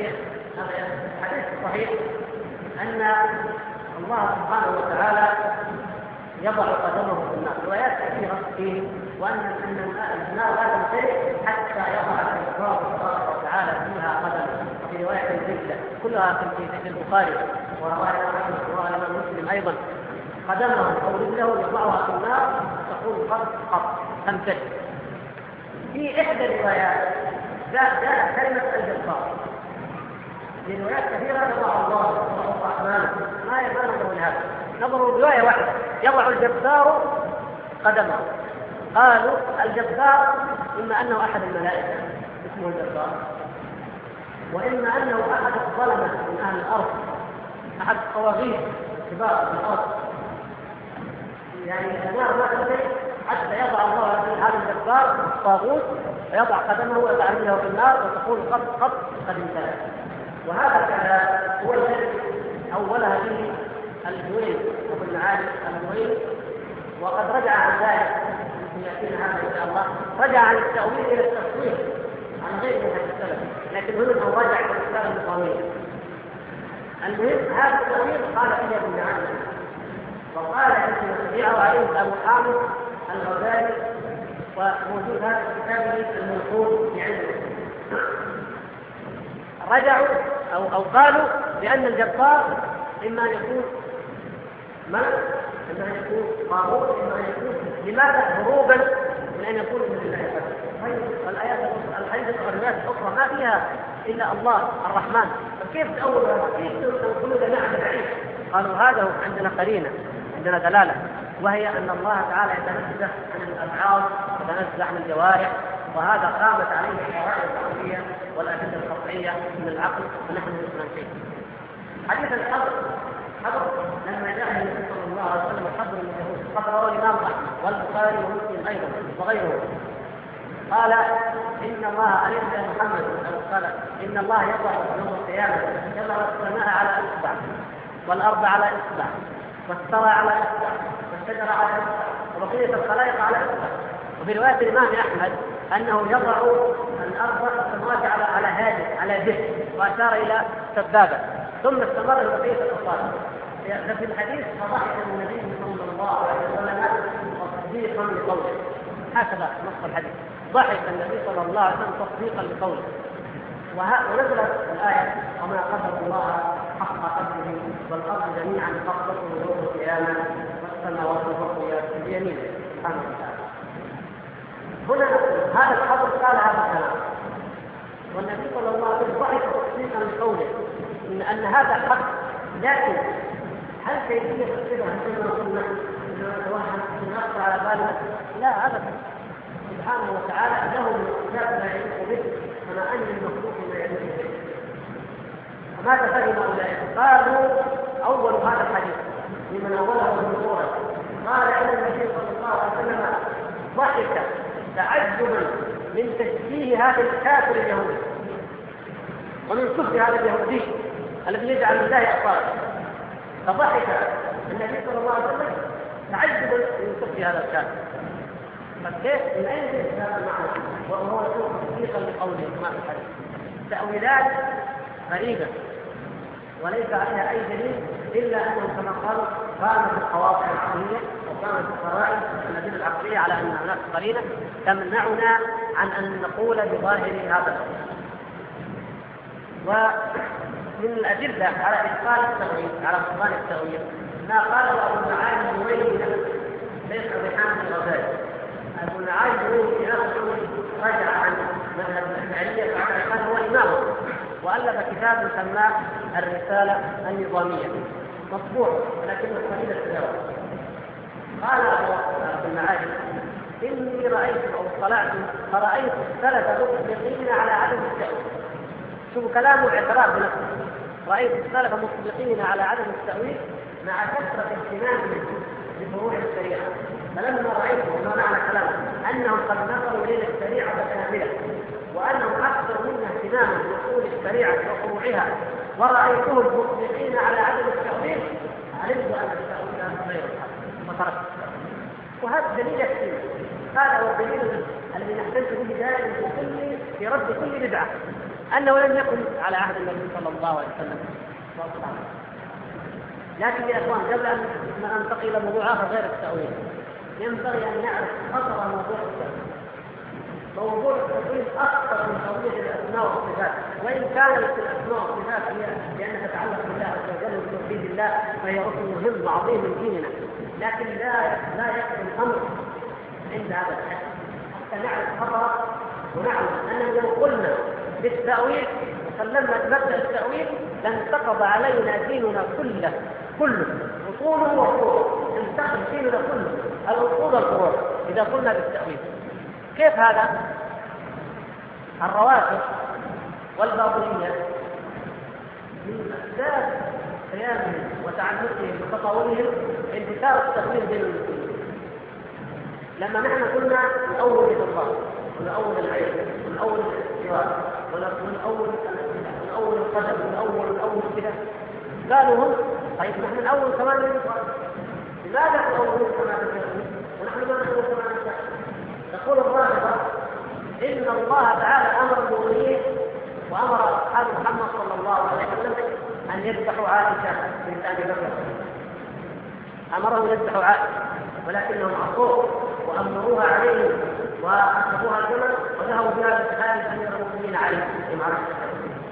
[SPEAKER 1] الصحيح أن الله سبحانه وتعالى يضع قدمه في النار، روايات كثيرة فيه، وأن النار لا تنتهي حتى يضع الله سبحانه وتعالى فيها قدمه. في رواية الجدة كلها في البخاري ورواية الإمام مسلم أيضا، قدمه أو رجله يضعها في النار تقول قط تنتهي. في إحدى الروايات جاءت كلمة الجبار، في روايات كثيرة يضع الله الرحمن ما يبالغ من هذا، نظروا رواية واحدة يضع الجبار قدمه. قالوا الجبار إما أنه أحد الملائكة اسمه الجبار، وإما أنه أحد الظلمة من أهل الأرض، أحد الطواغيت كبار في الأرض، يعني النار ما تنتهي حتى يضع الله هذا الجبار طاغوت ويضع قدمه ويضع رجله في النار وتقول قد انتهى. وهذا الكلام هو الذي أولها به الجويني وفي المعارف الجويني، وقد رجع عن ذلك يأتينا هذا إن شاء الله، رجع عن التأويل إلى التصوير عن غير من السلف، لكن هنا رجع إلى الإسلام القوية. المهم هذا التأويل قال فيه ابن عامر، وقال ابن سبيعه عليه أبو حامد الغزالي، وموجود هذا الكتاب المنقول في علم. رجعوا أو قالوا بأن الجبار إما أن يكون ملك، إما أن يكون طاغوت، إما أن يكون لماذا هروبا من أن يكون من الله. طيب الآيات الحديث والروايات الأخرى ما فيها إلا الله الرحمن، فكيف تأول كيف تقولوا نعم بعيد؟ قالوا هذا عندنا قرينة، عندنا دلالة، وهي أن الله تعالى يتنزه عن الأفعال ويتنزه عن الجوارح، وهذا قامت عليه الشرائع العقلية والأدلة القطعية من العقل، ونحن نسمع شيء. حديث الحضر لما جاء النبي صلى الله عليه وسلم حضر اليهود، حضره الإمام أحمد والبخاري ومسلم أيضا وغيره، قال إن الله أليس يا محمد قال إن الله يضع يوم القيامة يضع السماء على إصبع والأرض على إصبع والثرى على إصبع والشجر على إصبع وبقية الخلائق على إصبع. وفي رواية الإمام أحمد أنه يضع الأرض السماوات على هادئ على جسم وأشار إلى سبابة ثم استمر بقية الأصابع. ففي الحديث فضحك النبي صلى الله عليه وسلم تصديقا لقوله، هكذا نص الحديث، ضحك النبي صلى الله عليه وسلم تصديقا لقوله. ونزلت الآية وما قدر الله حق قدره والأرض جميعا قبضته يوم القيامة والسماوات والأرض بيمينه سبحانه وتعالى. هنا هذا الحضر قال هذا الكلام والنبي صلى الله عليه وسلم ضحك تصديقا لقوله أن هذا حق. لكن هل كيفية كذا عندما قلنا أنه نتوهم نقص على بالنا؟ لا أبدا، سبحانه وتعالى له من الصفات ما يليق به كما أن المخلوق ما يليق به. وماذا فهم أولئك؟ قالوا أول هذا الحديث لمن أوله من سورة قال أن النبي صلى الله عليه وسلم ضحك تعجبا من تشبيه هذا الكافر اليهودي ومن صف هذا اليهودي الذي يجعل الله أطفالا، فضحك النبي صلى الله عليه وسلم تعجبا من صف هذا الكافر. فكيف من أين جاء هذا المعنى وهو تصديقا لقوله كما في الحديث؟ تأويلات غريبة وليس عليها أي دليل إلا أنه كما قالوا قامت القواطع العقلية وقامت القرائن الأدلة العقلية على أن هناك قرينة تمنعنا عن أن نقول بظاهر هذا الأمر. ومن الأدلة على إبطال التأويل على بطلان التأويل ما قاله أبو المعالي الجويني ليس بحامل الغزالي. أبو المعالي الجويني رجع عن مذهب الأشعرية فكان هو إمامه وألف كتاب سماه الرسالة النظامية مطبوع ولكنه قليل التداول. قال أبو المعالي إني رأيت أو اطلعت فرأيت السلف مطلقين على عدم التأويل. شوف كلامه اعتراف بنفسه، رأيت السلف مطلقين على عدم التأويل مع كثرة اهتمامهم بفروع الشريعة. فلما رأيت وما معنى كلامه أنهم قد نظروا إلى الشريعة كاملة وأنهم أكثر منا اهتماما بأصول الشريعة وفروعها ورأيتهم مطلقين على عدم التأويل علمت أن التأويل غير الحق وتركت. وهذا دليل كثير، هذا هو الدليل الذي نحتج به دائما في رد كل بدعة أنه لم يكن على عهد النبي صلى الله عليه وسلم. لكن يا أخوان قبل أن ننتقل إلى موضوع آخر غير التأويل ينبغي أن نعرف خطر موضوع التأويل. موضوع التأويل أخطر من قضية الأسماء والصفات، وإن كانت الأسماء والصفات هي لأنها تتعلق بالله عز وجل وبتوحيد الله فهي ركن مهم وعظيم من ديننا، لكن لا يكفي الأمر عند هذا الحد حتى نعرف خطره ونعلم أننا لو قلنا بالتأويل وسلمنا بمبدأ التأويل لانتقض علينا ديننا كله أصوله وفروعه، انتقض ديننا كله الأصول والفروع إذا قلنا بالتأويل. كيف هذا؟ الروافض والباطنية من أسباب قيامهم وتعلقهم وتطاولهم انتشار التأويل بين المسلمين. لما نحن قلنا نؤول إلى الله ونؤول العلم ونؤول الاستواء ونؤول القدم ونؤول كذا، قالوا هم طيب نحن نؤول كمان للفرق، لماذا نؤول كما تفعلون ونحن ما نؤول كما نفعل؟ تقول الرافضة إن الله تعالى أمر المؤمنين وأمر أصحاب محمد صلى الله عليه وسلم أن يذبحوا عائشة بنت أبي بكر، أمرهم يذبحوا عائشة ولكنهم عصوا وأمروها عليهم وأخذوها الجمل وذهبوا بها لاتخاذ أمير المؤمنين عليه في معركة.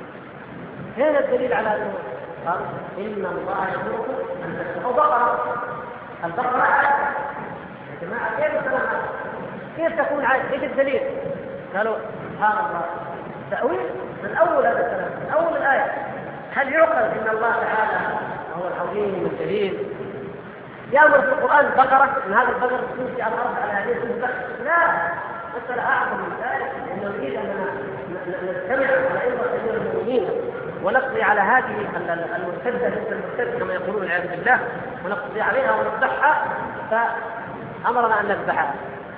[SPEAKER 1] هنا الدليل على أنه قال إن الله يأمركم أن تذبحوا بقرة. البقرة عائشة يا جماعة كيف تكون عائشة؟ ايش الدليل؟ قالوا سبحان الله تأويل من أول هذا الكلام من أول الآية. هل يعقل إن الله تعالى هو العظيم الجليل يأمر في القرآن بقرة من هذا البقر تمشي على الأرض على هذه البقرة؟ لا، مسألة أعظم من ذلك، لأنه نريد أن نجتمع على إمرة أمير المؤمنين ونقضي على هذه المرتدة مثل المرتد كما يقولون والعياذ بالله ونقضي عليها ونذبحها، فأمرنا أن نذبحها.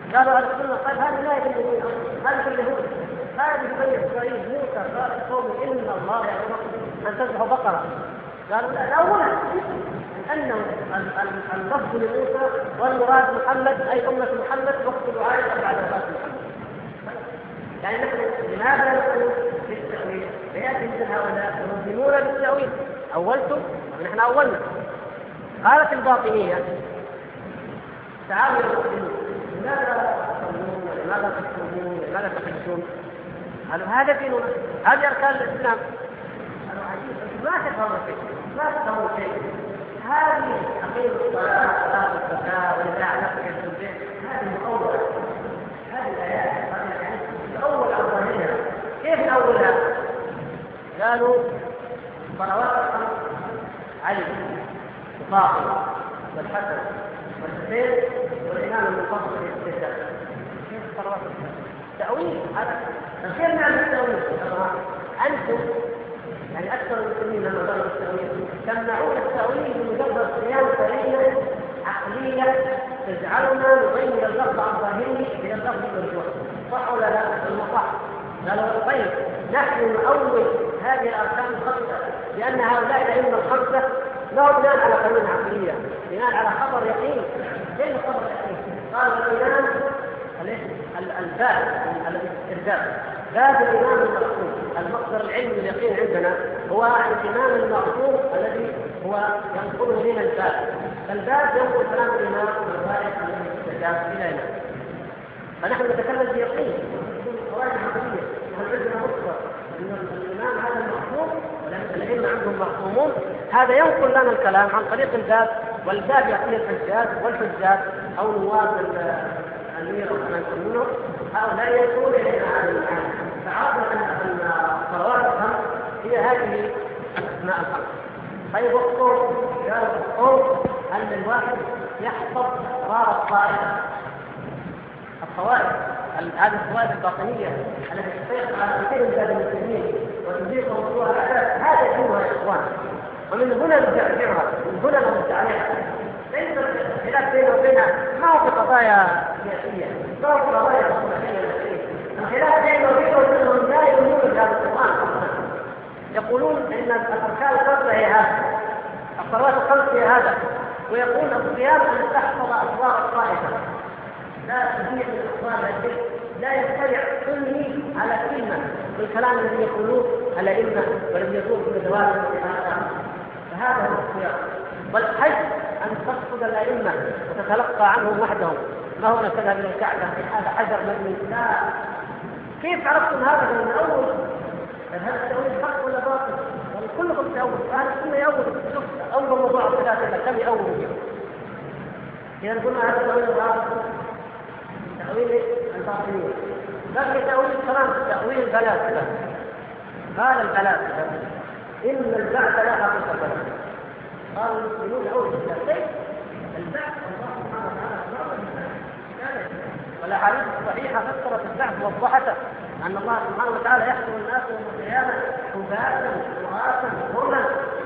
[SPEAKER 1] قالوا أهل السنة قال هذه لا يجوز، هذه في اليهود، هذه بني إسرائيل موسى قال القوم إن الله يأمركم أن تذبحوا بقرة. قالوا لا أولا أنه اللفظ لموسى والمراد محمد أي أمة محمد وقت دعائه بعد وفاة محمد. يعني نحن لماذا نقول بالتأويل؟ فيأتي مثل هؤلاء ينظمون بالتأويل. أولتم ونحن أولنا. قالت الباطنية تعالوا يا مسلمين لماذا تصلون ولماذا تصومون ولماذا تحجون؟ قالوا هذا ديننا، هذه أركان الإسلام. قالوا عجيب ما تفهموا شيء، ما تفهموا شيء. هذه أقيم الصلاة وآتوا الزكاة وإذاعة نفسك في البيت، هذه مؤولة. هذه الآيات يعني الأول أولها كيف أولها؟ قالوا صلوات الخمس علي وفاطمة والحسن والحسين والإمام المفضل للاستهزاء. كيف صلوات الخمس؟ تأويل هذا غير معنى التأويل. أنتم يعني أكثر المسلمين لما ظهروا التأويل سمعون التأويل بمجرد صيام فريدة عقلية تجعلنا نغير اللفظ عن ظاهره إلى اللفظ المرجوح. صح ولا لا؟ المصح. قالوا طيب نحن نؤول هذه الأركان الخمسة لأن هؤلاء الأئمة الخمسة لا بناء على قانون عقلية، بناء على خبر يقين. كيف خبر يقين؟ قال الإمام الباب الاسترداد باب الإمام المعصوم. المصدر العلمي اليقين عندنا هو الإمام المعصوم الذي هو ينقله لنا الباب. فالباب ينقل كلام الإمام والرائع الذي استرداد إلينا. فنحن نتكلم بيقين قواعد عقلية. نحن عندنا مصدر أن الإمام هذا المعصوم ولكن الأئمة عندهم معصومون. هذا ينقل لنا الكلام عن طريق الباب، والباب يعطيه الحجاج والحجاج أو نواب الأمير أو كما يسمونه هؤلاء يقول إلينا هذا المعنى. فعرفنا أن الصلوات الخمس هي هذه الأسماء الخمس. طيب الصوم أن الواحد يحفظ أسرار الطائفة الطوائف، هذه الطوائف الباطنية التي تسيطر على كثير من بلاد المسلمين وتزيد موضوع الأحداث. هذا دينها يا إخوان، ومن هنا نستعجلها، من هنا نرد عليها. ليس الخلاف بينه وبينها ما هو في قضايا سياسية، ما هو في قضايا مصلحية. الخلاف بينه وبينهم لا يؤمنون بهذا القرآن أصلا. يقولون إن الأركان الخمسة هي هذا، الصلوات الخمس هي هذا، ويقول الصيام أن تحفظ أسرار الطائفة. لا تضيع من أسرار الذكر، لا يستطيع سني على كلمة من الكلام الذي يقولوه الأئمة والذي يقول في دوائر الإمامات. فهذا هو الصيام. والحج أن تقصد الأئمة وتتلقى عنهم وحدهم، ما هو تذهب إلى الكعبة هذا حجر مبني. لا، كيف عرفتم هذا من أول؟ هل التأويل حق ولا باطل؟ كلكم تأول، أهل السنة يأول. شوف أول موضوع الثلاثة كم يأول فيه. إذا قلنا هذا التأويل باطل، تأويل الباطنية. لكن تأويل الكلام تأويل الفلاسفة. قال الفلاسفة إن البعث لا حقيقة له. قال المسلمون أول شيء البعث الله سبحانه وتعالى والأحاديث الصحيحة فسرت البعث ووضحته أن الله سبحانه وتعالى يحشر الناس يوم القيامة حفاة عراة غرلا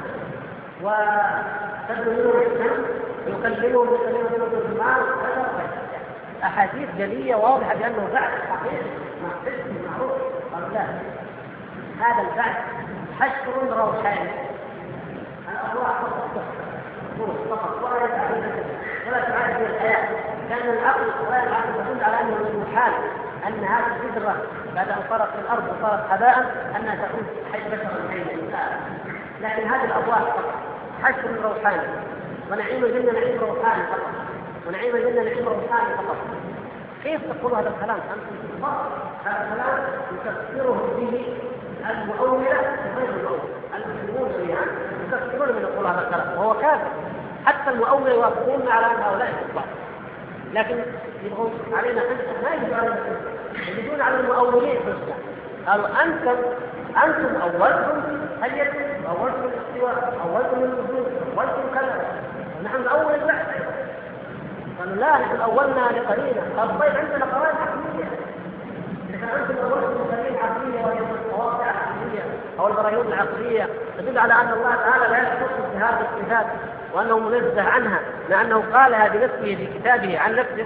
[SPEAKER 1] وتبلغ الشمس يكلمهم بالجمال. أحاديث جلية واضحة بأنه بعث حقيقي معروف. قالوا لا، هذا البعث حشر روحاني. الأرواح فقط ولا تعرف في الحياة، كان العقل وغير العقل تدل على أنه المحال أن هذه الفكرة بعد أن صارت في الأرض وصارت هباء أنها تعود حي بشرا حيا. لكن هذه الأرواح فقط حشر روحاني، ونعيم الجنة نعيم روحاني فقط، ونعيم الجنة نعيم روحاني فقط. كيف تقول هذا الكلام؟ أنتم كفار. هذا الكلام يكفره به المؤولة وغير المؤولة. المسلمون جميعا يكفرون من يقول هذا الكلام وهو كافر. حتى المؤولة يوافقون على أن هؤلاء كفار، لكن يبغون علينا حجة. ما يجب علينا حجة، يجبون على المؤولين حجة. قالوا أنتم أولتم هل يكن، أولتم الاستواء، أولتم الوجود، أولتم كذا، ونحن أول البحث. قالوا لا، نحن أولنا لقرينة. قالوا طيب عندنا قواعد عقلية، لكن أنتم أولتم قرينة عقلية وهي القواعد العقلية أو البراهين العقلية تدل على أن الله تعالى لا يختص بهذه الصفات وأنه منزه عنها، لأنه قالها بنفسه في كتابه عن نفسه.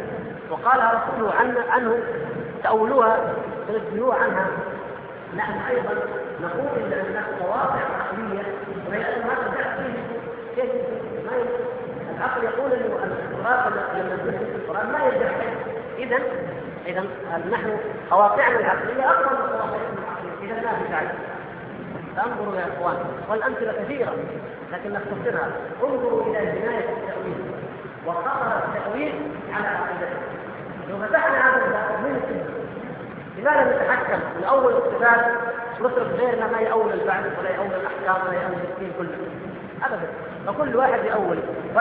[SPEAKER 1] وقالها رسوله عنه تأولوها تنزلوها عنها. نحن أيضا نقول إن هناك مواقع عقلية ولكن ما تدعي فيه شيء. العقل يقول أن القرآن لما نزل في القرآن ما يدعي. إذا نحن قواطعنا العقلية أكثر من قواطعنا العقلية، إذا ما في داعي. فانظروا يا إخوان، والأمثلة كثيرة لكن نختصرها. انظروا إلى جناية التأويل وخطر التأويل على عقيدته. لو فتحنا هذا الباب من السنة، لماذا نتحكم من أول الصفات نصرف غيرنا ما يأول البعض ولا يأول الأحكام ولا يأول الدين كله؟ أبدا، فكل واحد يأول.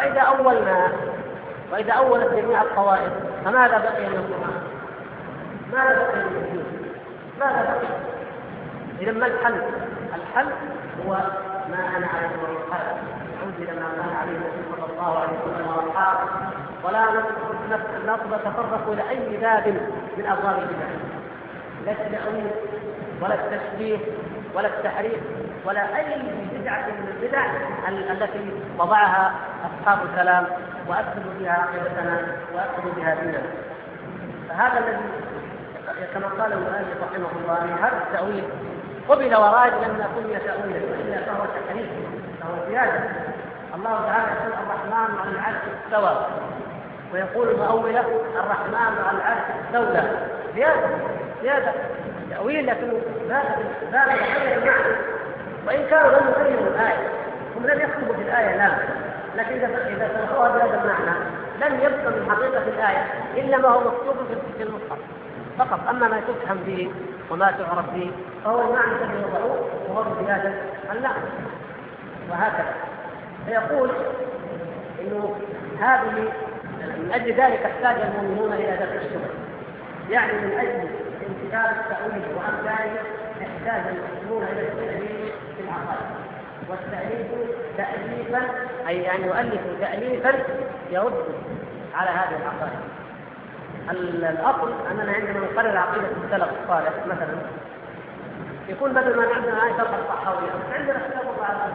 [SPEAKER 1] وإذا أولت جميع القواعد فماذا بقي من القرآن؟ ماذا بقي من الدين؟ ماذا بقي؟ إذا ما الحل؟ الحل هو ما أنا عليه والصحابة، أنزل ما كان عليه النبي صلى الله عليه وسلم والصحابة، ولا نتطرق إلى أي باب من أبواب البدع، لا التأويل ولا التشبيه ولا التحريف ولا أي بدعة من البدع التي وضعها أصحاب الكلام وأفسدوا بها عقيدتنا وأفسدوا بها ديننا. فهذا الذي كما قال المؤلف رحمه الله، هذا التأويل قبل وراد لم يكن تأويلا وإلا فهو تحريف، فهو زيادة. الله تعالى يقول الرحمن على العرش استوى، ويقول المؤولة الرحمن على العرش استولى. زيادة تأويل، لكن ذلك غير المعنى، وإن كانوا لم يغيروا الآية، هم لم يكتبوا في الآية لا، لكن إذا صرفوها بهذا المعنى لم يبقى من حقيقة الآية إلا ما هو مكتوب في المصحف فقط. أما ما تفهم به وما تعرف به فهو المعنى الذي وضعوه وهو بهذا اللحظة. وهكذا فيقول إنه هذه من أجل ذلك احتاج المؤمنون إلى دفع الشبه، يعني من أجل انتشار التأويل وأمثاله احتاج المسلمون إلى التأليف في العقائد، والتأليف تأليفا أي يعني يؤلف تأليفا يرد على هذه العقائد. الأصل أننا عندما نقرر عقيدة السلف الصالح مثلا يكون بدل ما عندنا آية شرح الصحاوية عندنا كتاب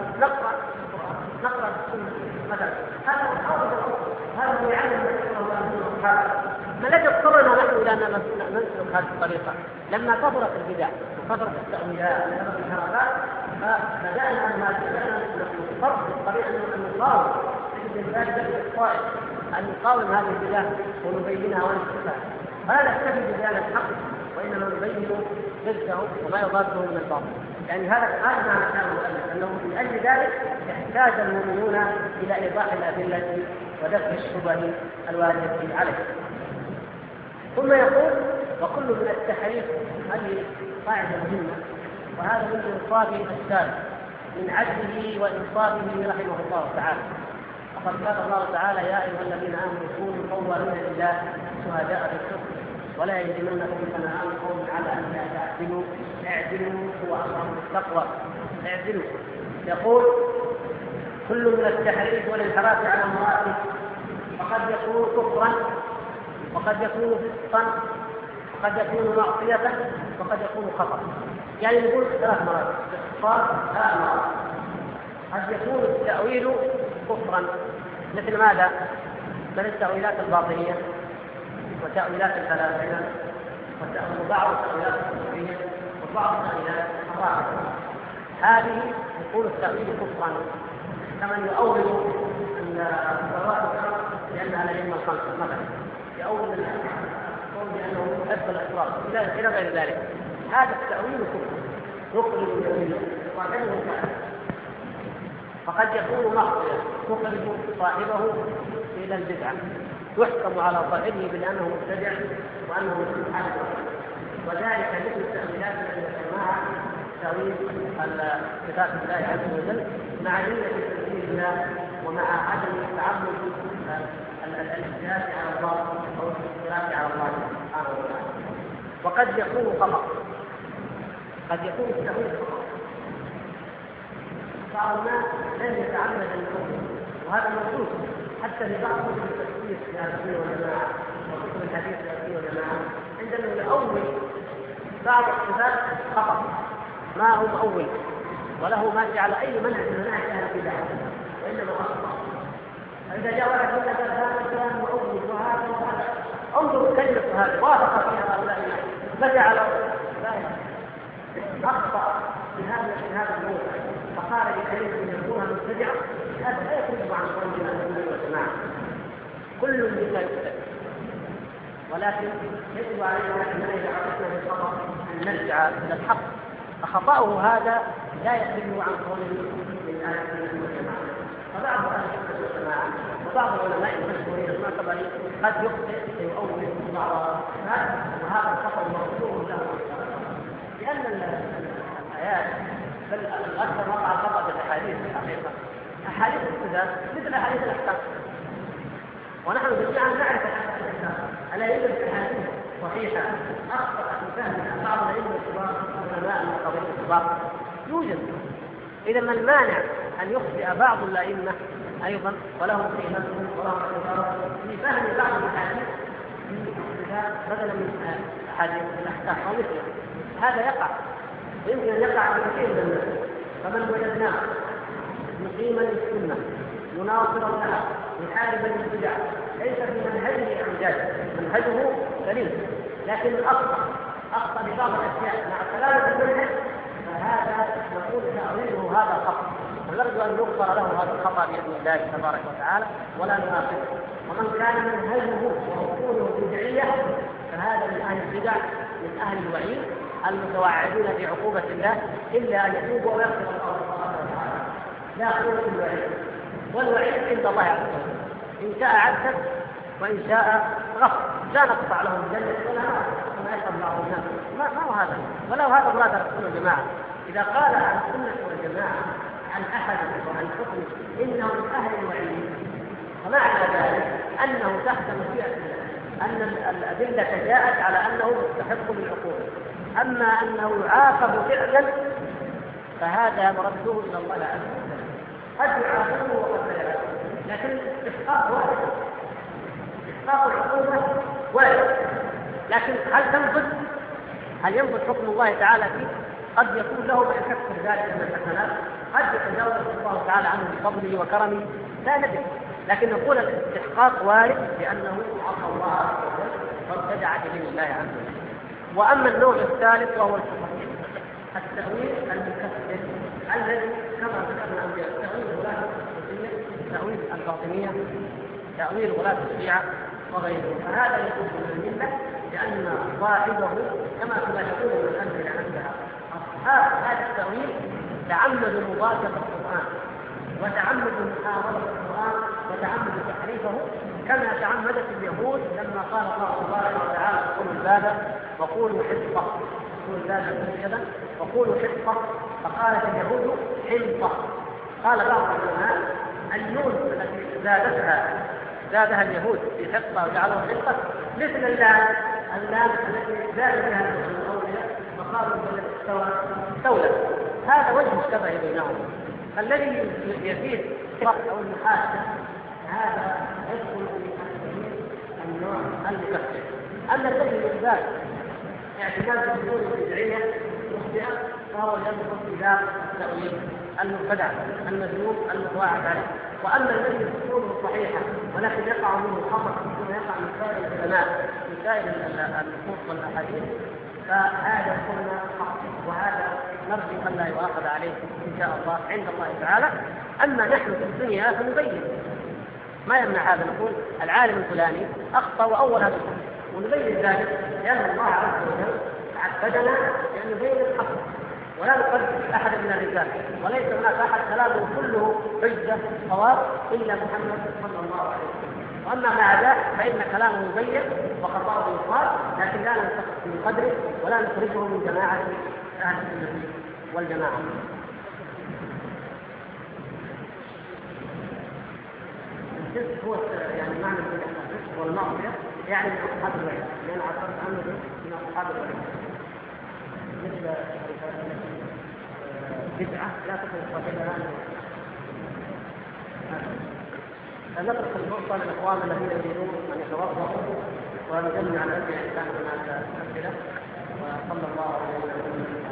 [SPEAKER 1] نقرأ السنة مثلا، هذا محاضر الأصل، هذا هو يعلم ما الذي اضطرنا نحن إلى أن نسلك هذه الطريقة؟ لما كثرت البدع وكثرت التأويلات وكثرت الحركات فبدأنا نفرق الطريقة أن نقاوم الطائف، أن نقاوم هذه البدع ونبينها ونكتبها. فلا نكتفي ببيان الحق وإنما نبين ضده وما يضاده من الباطل. يعني هذا معنى كلام المؤلف، أنه من أجل ذلك يحتاج المؤمنون إلى إيضاح الأدلة ودفع الشبه الواردة عليه. ثم يقول وكل من التحريف، هذه قاعدة مهمة، وهذا من إنصافه السابق من عدله وإنصافه رحمه الله تعالى. وقد قال الله تعالى يا أيها الذين آمنوا كونوا قوامين لله شهداء بالقسط ولا يجرمنكم شنآن قوم على أن لا تعدلوا اعدلوا هو أقرب للتقوى اعدلوا. يقول كل من التحريف والانحراف على المراتب وقد يكون كفرا وقد يكون فسقا وقد يكون معصية وقد يكون خطأ. يعني نقول ثلاث مراتب قد يكون التأويل كفرا مثل ماذا؟ مثل التأويلات الباطنية وتأويلات الفلاسفة وبعض التأويلات الصوفية وبعض التأويلات الرافضة. هذه يكون التأويل كفرا كمن يؤول أن الصلوات لأنها الأئمة الخمسة مثلا، يؤول القول بأنه يحب الأسرار إلى غير ذلك. هذا التأويل كفر يخرج من الملة صاحبه كافر. فقد يكون معصية تخرج صاحبه إلى البدعة، يحكم على صاحبه بأنه مبتدع وأنه مستحب، وذلك مثل التأويلات التي ذكرناها تأويل صفات الله عز وجل مع علة تنزيل الله ومع عدم تعمد الاجتهاد على الله أو الاختلاف على الله سبحانه وتعالى. وقد يكون خطأ، قد يكون التأويل خطأ. بعض الناس لم يتعمد الكفر وهذا موجود حتى في بعض كتب التفسير في أهل السنة والجماعة وكتب الحديث في أهل السنة والجماعة عندما يؤول بعض الصفات خطأ ما هو مؤول وله ماشي على أي منهج من مناهج أهل البدع وإنما أخطأ. فإذا جاء واحد يقول هذا كلام مؤول وهذا انظروا كلمة هذا وافق فيها هؤلاء الناس متى على لا أخطأ في هذا الموضع فقال لكلمة أن يكون مبتدعا هذا لا يخرج عن قولنا السنة والجماعة كل منا يبتدع ولكن يجب علينا أن إذا عرفنا بالخطأ أن نرجع إلى الحق فخطأه هذا لا يخرج عن قولنا من أهل السنة والجماعة فبعض أهل السنة والجماعة وبعض العلماء المشهورين المعتبرين قد يخطئ ويؤول بعض الصفات وهذا الخطأ مغفور له لأن الآيات بل الأكثر وقع الخطأ بالأحاديث في الحقيقة أحاديث الصفات مثل أحاديث الأحكام ونحن جميعا نعرف أحاديث الأحكام ألا يوجد أحاديث صحيحة أخطأ في فهمها بعض العلم الكبار علماء من قبيل الكبار يوجد. إذا ما المانع أن يخطئ بعض الأئمة أيضا ولهم قيمتهم ولهم اعتبارهم في فهم بعض الأحاديث بدلا من أحاديث الأحكام أو مثله هذا يقع ويمكن أن يقع في كثير من الناس فمن وجدناه مقيما للسنة مناصرا لها محاربا للبدع ليس في منهجه اعوجاج منهجه سليم لكن أخطأ ببعض الأشياء مع سلامة المنهج فهذا نقول تأويله هذا خطأ ونرجو أن يغفر له هذا الخطأ بإذن الله تبارك وتعالى ولا نؤاخذه. ومن كان منهجه وأصوله بدعية فهذا من أهل البدع من أهل الوعيد المتوعدون بعقوبة الله إلا أن يتوبوا ويغفر الله سبحانه وتعالى لا قوة الوعيد والوعيد عند الله عز وجل إن شاء عذب وإن شاء غفر لا نقطع لهم الجنة ولا يشرب بعض الناس ما هو هذا ولو هذا مراد السنة والجماعة إذا قال عن السنة والجماعة عن أحد وعن حكم إنه من أهل الوعيد فمعنى ذلك أنه تحت مشيئة الله أن الأدلة جاءت على أنه مستحق للعقوبة أما أنه يعاقب فعلا فهذا مرده إلى الله عز وجل قد يعاقبه وقد لا يعاقبه لكن استحقاق واحد استحقاق العقوبة واحد لكن هل ينفذ حكم الله تعالى فيه؟ قد يكون له ما يكفر ذلك من الحسنات قد يتجاوز الله تعالى عنه بفضله وكرمه لا ندري لكن نقول الاستحقاق وارد لأنه عصى الله عز وجل وابتدع بدين الله عز وجل. وأما النوع الثالث وهو التأويل المكفر الذي كما ذكرنا أن تأويل غلاة الصوفية تأويل الباطنية تأويل غلاة الشيعة وغيره فهذا يكون من الملة لأن صاحبه كما تقول من الأمثلة عندها أصحاب هذا التأويل تعمدوا مضادة القرآن وتعمدوا محاولة القرآن وتعمدوا تحريفه كما تعمدت اليهود لما قال الله تبارك وتعالى قولوا الباب وقولوا حطة قولوا الباب كذا وقولوا حطة فقالت اليهود حنطة قال بعض العلماء النون التي زادها اليهود في حطة وجعلوها حنطة مثل اللام التي زاد بها الأولياء فقالوا استولى هذا وجه الشبه بينهم الذي يزيد أو المحاسة هذا يدخل في النوع المكفر. أما الذي يزداد اعتماد الدول البدعية مخطئة فهو يدخل في ذات التأويل المبتدع المذموم المتواعد عليه. وأما الذي يكون صحيحا ولكن يقع منه خطأ ثم يقع من سائر العلماء من سائر النصوص والأحاديث فهذا قلنا حق وهذا نرجو أن لا يؤاخذ عليه إن شاء الله عند الله تعالى. أما نحن في الدنيا فنبين ما يمنع هذا نقول العالم الفلاني أخطأ وأول هذا الحكم ونبين ذلك لأن الله عز وجل عبدنا لأن نبين الحق ولا نقدم أحد من الرجال وليس هناك أحد كلامه كله حجة صواب إلا محمد صلى الله عليه وسلم. وأما مع ذلك فإن كلامه مبين وخطأه يقال لكن لا ننتقص من قدره ولا نخرجه من جماعة أهل السنة والجماعة. الجزء هو يعني معنى الجزء هو المعصية يعني من أصحاب الوعيد لأن عبرت عنه من أصحاب الوعيد مثل بدعة لا تكون صاحبها نترك الفرصة للإخوان الذين يريدون أن يتوظفوا ونجمع الأسئلة إن كان هناك أسئلة وصلى الله عليه وسلم.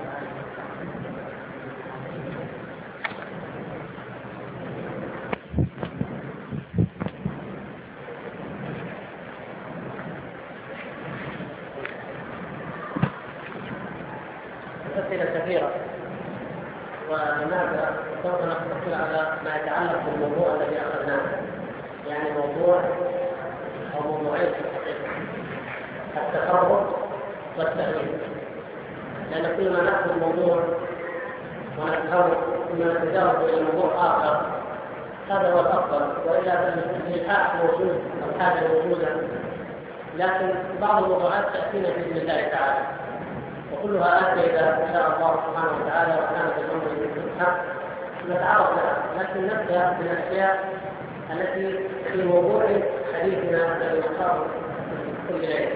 [SPEAKER 1] أسئلة كثيرة، ولماذا سوف نقتصر على ما يتعلق بالموضوع الذي أخذناه، يعني موضوع أو موضوعين في الحقيقة: التفرق والتأويل. لأن كل ما نأخذ الموضوع ونتهرب ثم نتجاوز إلى موضوع آخر هذا هو الأفضل، وإلا فالإلحاح موجود والحاجة موجودة، لكن بعض الموضوعات تأتينا بإذن الله تعالى، وكلها آتي إذا شاء الله سبحانه وتعالى وكانت الأمر بالحق نتعرض لها، لكن نبدأ من الأشياء التي في موضوع حديثنا الذي نقرأه كل ليلة.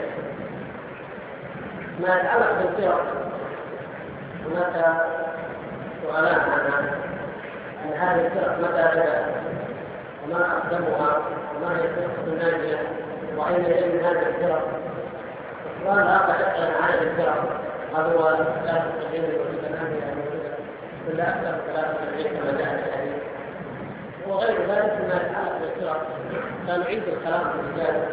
[SPEAKER 1] ما يتعلق بالفرق هناك سؤالان عنها: أن هذه الفرق متى بدأت؟ وما أقدمها؟ وما هي الفرقة الناجية؟ وأين يجب هذه الفرق؟ السؤال الآخر يسأل عن عدد الفرق، هذا هو 73 وجود الأنبياء الموجودة ولا أكثر 73 كما جاء في الحديث، وغير ذلك مما يتعلق بالفرق. فنعيد الكلام في البداية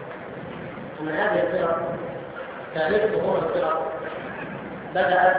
[SPEAKER 1] أن هذه الفرق تاريخ ظهور الفرق بدأت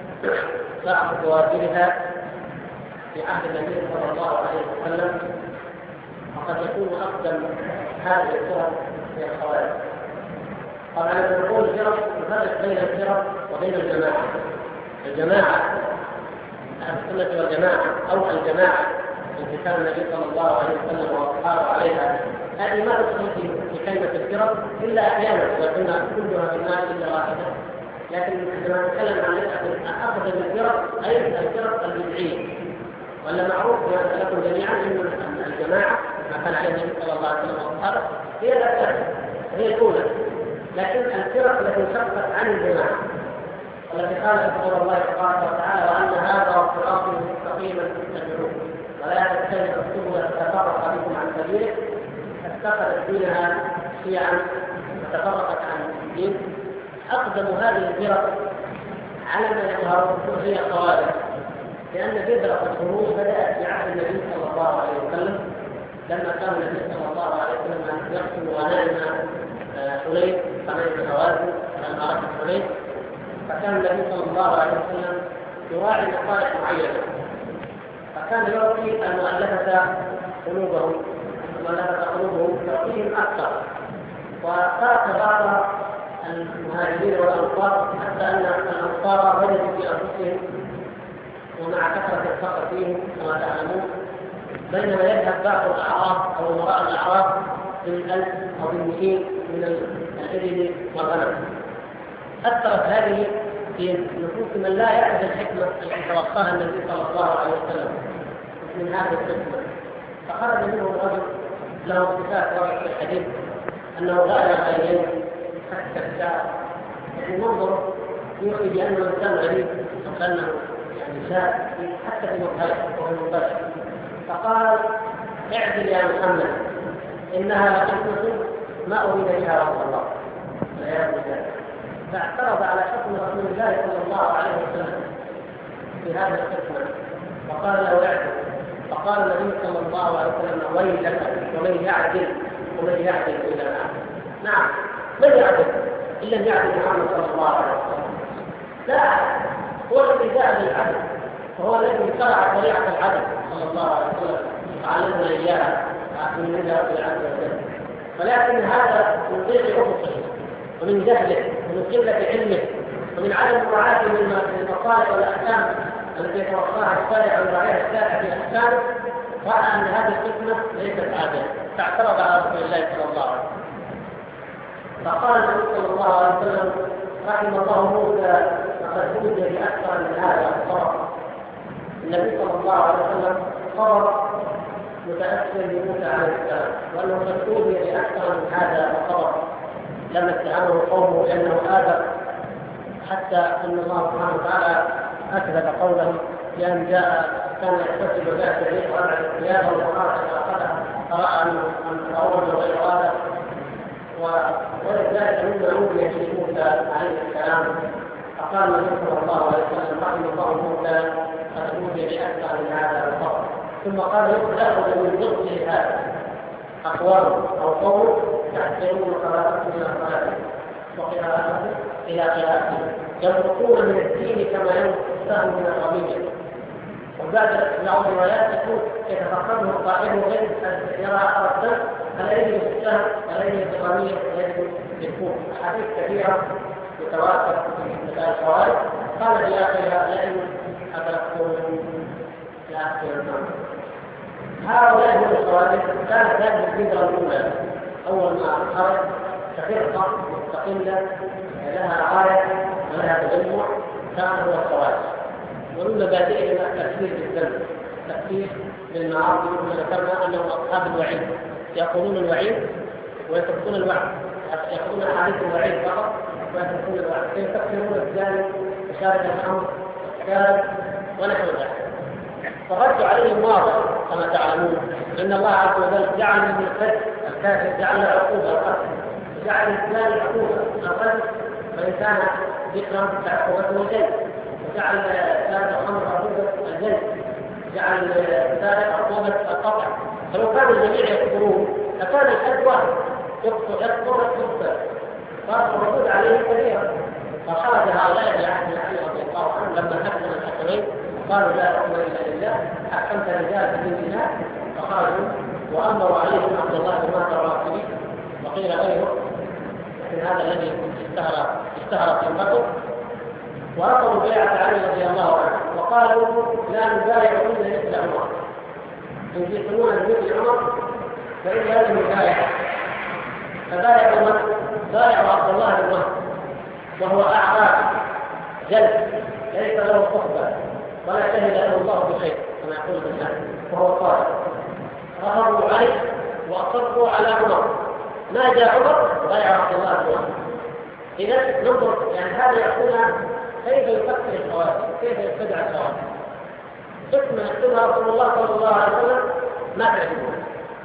[SPEAKER 1] بعض بوادرها في عهد النبي صلى الله عليه وسلم، وقد يكون أقدم هذه الفرق في الخوارج. طبعا لما نقول الفرق نفرق بين الفرق وبين الجماعة. الجماعة أهل السنة والجماعة أو الجماعة التي كان النبي صلى الله عليه وسلم وأصحابه عليها، هذه ما تدخل في كلمة الفرق إلا أحيانا، وكنا كلها في الناس إلا واحدة. لكن عندما نتكلم عن أخذ الفرق أي الفرق البدعية، ولا معروف لكم جميعا أن الجماعة ما كان عليه النبي صلى الله عليه وسلم وأصحابه هي الأساس، هي الأولى. لكن الفرق التي انشقت عن الجماعة والتي قالت قول الله سبحانه وتعالى: وأن هذا صراطي مستقيما فاتبعوه ولا تتبعوا السبل فتفرق بكم عن سبيله، اتخذت دينها شيعا وتفرقت عن الدين. أقدم هذه الفرق على ما يظهر هي الخوارج، لأن بذرة الخروج بدأت في عهد النبي صلى الله عليه وسلم، لما كان النبي صلى الله عليه وسلم يقتل غنائم حنين، غنائم هوازن على معركة حنين، فكان النبي صلى الله عليه وسلم يراعي مصالح معينة، فكان يعطي المؤلفة قلوبهم تعطيهم أكثر، وترك بعض المهاجرين والأنصار حتى أن الأنصار وجدوا في أنفسهم ومع كثرة الفقر فيهم كما تعلمون، بينما يذهب بعض الأعراف أو وراء الأعراف بالألف أو بالمئين من الإبل والغنم. أثرت هذه في نفوس من لا يعرف الحكمة التي توقاها النبي صلى الله عليه وسلم من هذه الحكمة، فخرج منهم رجل له صفات ورد في الحديث أنه غير غيرين حتى الشعر، يعني منظر يوحي بأنه إنسان غريب وكأنه يعني شاء حتى في مظهره وهو المباشر، فقال: اعدل يا محمد إنها لحكمة ما أريد بها رسول الله والعياذ بالله. فاعترض على حكم رسول الله صلى الله عليه وسلم في هذه الحكمة وقال له اعدل. فقال النبي صلى الله عليه وسلم: ويلك ومن يعدل إلى الآن. نعم، من يعدل إلا أن يعدل محمد صلى الله عليه وسلم؟ لا، هو الذي جاء بالعدل، وهو الذي شرع طريقة العدل صلى الله عليه وسلم وعلمنا إياها من نجاة العدل والجهل. ولكن هذا من ضيق أفقه ومن جهله ومن قلة علمه ومن عدم مراعاته للمصالح والأحكام التي يتوقعها الشارع ويراعيها الشارع في أحكامه، رأى أن هذه الحكمة ليست عادلة، فاعترض على رسول الله صلى الله عليه وسلم. فقال النبي صلى الله عليه وسلم: رحم الله موسى وقد أوتي بأكثر من هذا الصبر. النبي صلى الله عليه وسلم صبر متأثر بموسى عليه السلام، وأنه قد أوتي بأكثر من هذا الصبر لما اتهمه قومه بأنه آدم، حتى أن الله سبحانه وتعالى أكذب قوله بأن كان يحتسب ذات الريح وأبعد الثياب وقال فرأى أن أول غير هذا. ولذلك مما أوتي في موسى عليه السلام فقال النبي صلى الله عليه وسلم: رحم الله موسى قد أوتي بأكثر من هذا الفضل. ثم قال: يأخذ من ضده هذا أقوال أو قول تحترمون قراءته من الصلاة وقراءته إلى خلافه، ينطقون من الدين كما ينطق السهم من الرمية. وبعد بعض الروايات تكون يتفقده القائل غير يرى أثر الدم هل يجب السهم هل يجب الرمية هل يجب الكوف. أحاديث كثيرة متواتر في مسائل الخوارج. قال في آخرها لئن أدركتم في آخر الزمان. هؤلاء هم الخوارج. كانت هذه الفكرة الأولى أول ما خرج كفرقة مستقلة لها رعاية ولها تجمع كان هو الخوارج. ومن مبادئهم التكفير بالذنب، التكفير بالمعاصي. ذكرنا أنهم أصحاب الوعيد، يأخذون الوعيد ويتركون الوعد، يأخذون أحاديث الوعيد فقط ويتركون الوعد. فيكفرون الزاني وشارب الخمر والسكر ونحو ذلك. فالرد عليهم واضح كما تعلمون ان الله عز وجل جعل من القتل الكافر جعل عقوبه القتل، وجعل الزاني عقوبه القتل، فان كان ذكرا فعقوبته الجلد، وجعل شارب الخمر عقوبه الجلد، جعل السارق عقوبه القطع. فلو كان الجميع يكفرون لكان الحد واحد يكفر. فالردود عليه كثيرا. فخرج هؤلاء بعهد علي رضي الله عنه لما حكم الحكمين قالوا لا حكم الا لله، احكمت رجال في ديننا، فخرجوا وامروا عليهم عبد الله بن ماطر الرافدي وقيل غيره، لكن هذا الذي اشتهر في القتل، ورفضوا بيعه علي رضي الله عنه وقالوا لا نبايع الا مثل عمر. ان يسمون مثل عمر فان هذه مبايعه. فبايعوا من؟ بايعوا عبد الله بن ماطر وهو اعراب جلد ليس له صحبه ولا شهد له الله بخير كما يقول الإنسان وهو صادق. رفضوا عليه وأصروا على عمر. ما جاء عمر بايع عبد الله بن عمر. إذا ننظر يعني هذا يقولنا كيف يفكر الخوارج، كيف يبتدع الخوارج. حكمة يكتبها رسول الله صلى الله عليه وسلم ما تعلمون.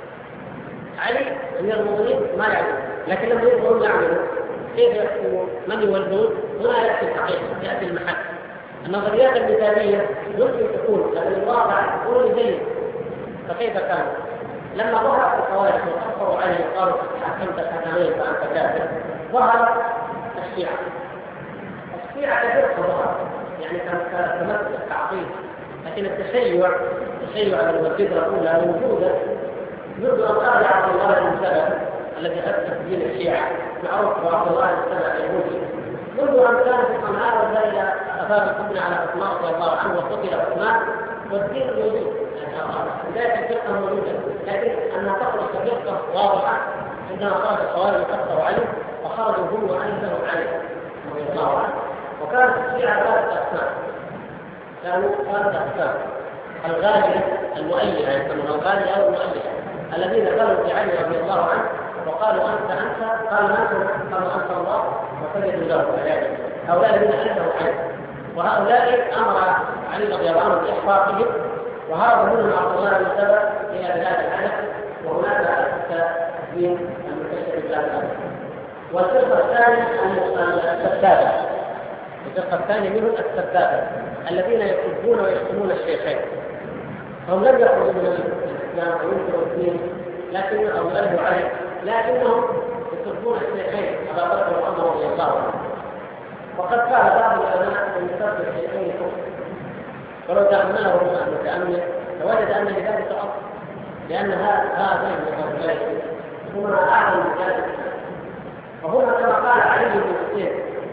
[SPEAKER 1] علي أمير المؤمنين ما يعلمون، لكن لما يبغون يعملوا كيف يحكمون؟ من يولون؟ هنا يأتي الحقيقة، يأتي المحل. النظريات المثالية يمكن تكون لكن الواقع يكون زيه. فكيف كان؟ لما ظهرت الخوارج وكفروا عليه وقالوا حكمت الحكمين فأنت كافر، ظهرت الشيعة. الشيعة كفرقة ظهرت، يعني كانت تمثل التعطيل، لكن التشيع الفكرة الأولى موجودة منذ أن خرج عبد الله بن سبأ الذي أسس دين الشيعة، معروف بعبد الله بن سبأ اليهودي، منذ أن كان في صنعاء وجاء إلى أثار الحكم على عثمان رضي الله عنه وقتل عثمان، والدين موجود. بداية الفقه موجودة، لكن أنها تخرج كفقة واضحة عندما خرج الخوارج وكفروا عليه، فخرجوا هم وأنزلوا عليه رضي الله عنه. وكانت الشيعة ثلاثة أقسام، كانوا ثلاثة أقسام: الغالية المؤيدة يسمونها الغالية أو المؤيدة، الذين قالوا في علي رضي الله عنه وقالوا أنت قالوا أنت الله وسجدوا له والعياذ بالله. هؤلاء الذين أنزلوا عليه، وهؤلاء أمر علي رضي الله عنه بإحراقهم، وهرب منهم عبد الله بن سبأ إلى بلاد العجم، وهناك أسس دين المنتشر في بلاد العجم. والفرقة الثانية السبابة، الفرقة الثانية منهم السبابة الذين يسبون ويشتمون الشيخين. هم لم يخرجوا من الإسلام وينكروا الدين لكن أو يؤلهوا عليه، لكنهم يسبون الشيخين أبا بكر وعمر رضي الله عنه. وقد قال بعض العلماء أن يسب الشيخين كفر، ولو تأمله المتأمل لوجد أن لذلك أصل، لأن هذين الرجلين هما أعظم رجال. وهنا كما قال علي بن حسين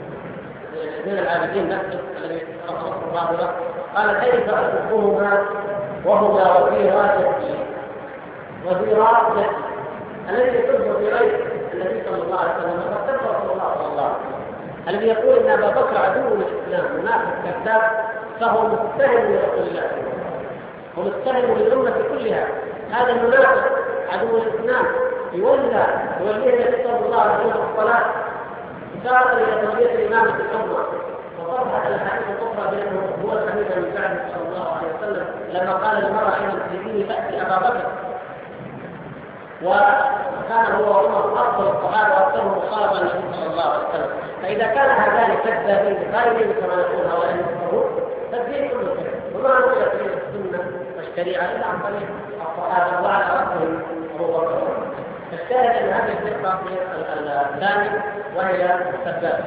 [SPEAKER 1] من العابدين نفسه الذي أصدق الله له، قال كيف أصدقهما وهما وزيرا جدي الذي يصدق في غير النبي صلى الله عليه وسلم فقد رسول الله صلى الله عليه وسلم الذي يقول ان ابا بكر عدو للاسلام منافق كذاب، فهو متهم لرسول الله ومتهم للامه كلها. هذا المنافق عدو الاسلام يوليه النبي صلى الله عليه وسلم الصلاه إشارة إلى تربية الإمامة الأمة، وصرحت الحديث الأخرى بأنه هو الخليفة من بعد صلى الله عليه وسلم لما قال للمرأة حين تريدين تأتي أبا بكر، وكان هو وعمر أفضل الصحابة وأكثرهم مصابا للنبي صلى الله عليه وسلم. فإذا كان هذان كذابين خارجين كما يقول هؤلاء المكفرون فالدين كله كذب، وما نقول في السنة والشريعة إلا عن طريق الصحابة وعلى رأسهم أبو بكر. الشاهد أن هذه الفرقة الثانية وهي السبابة.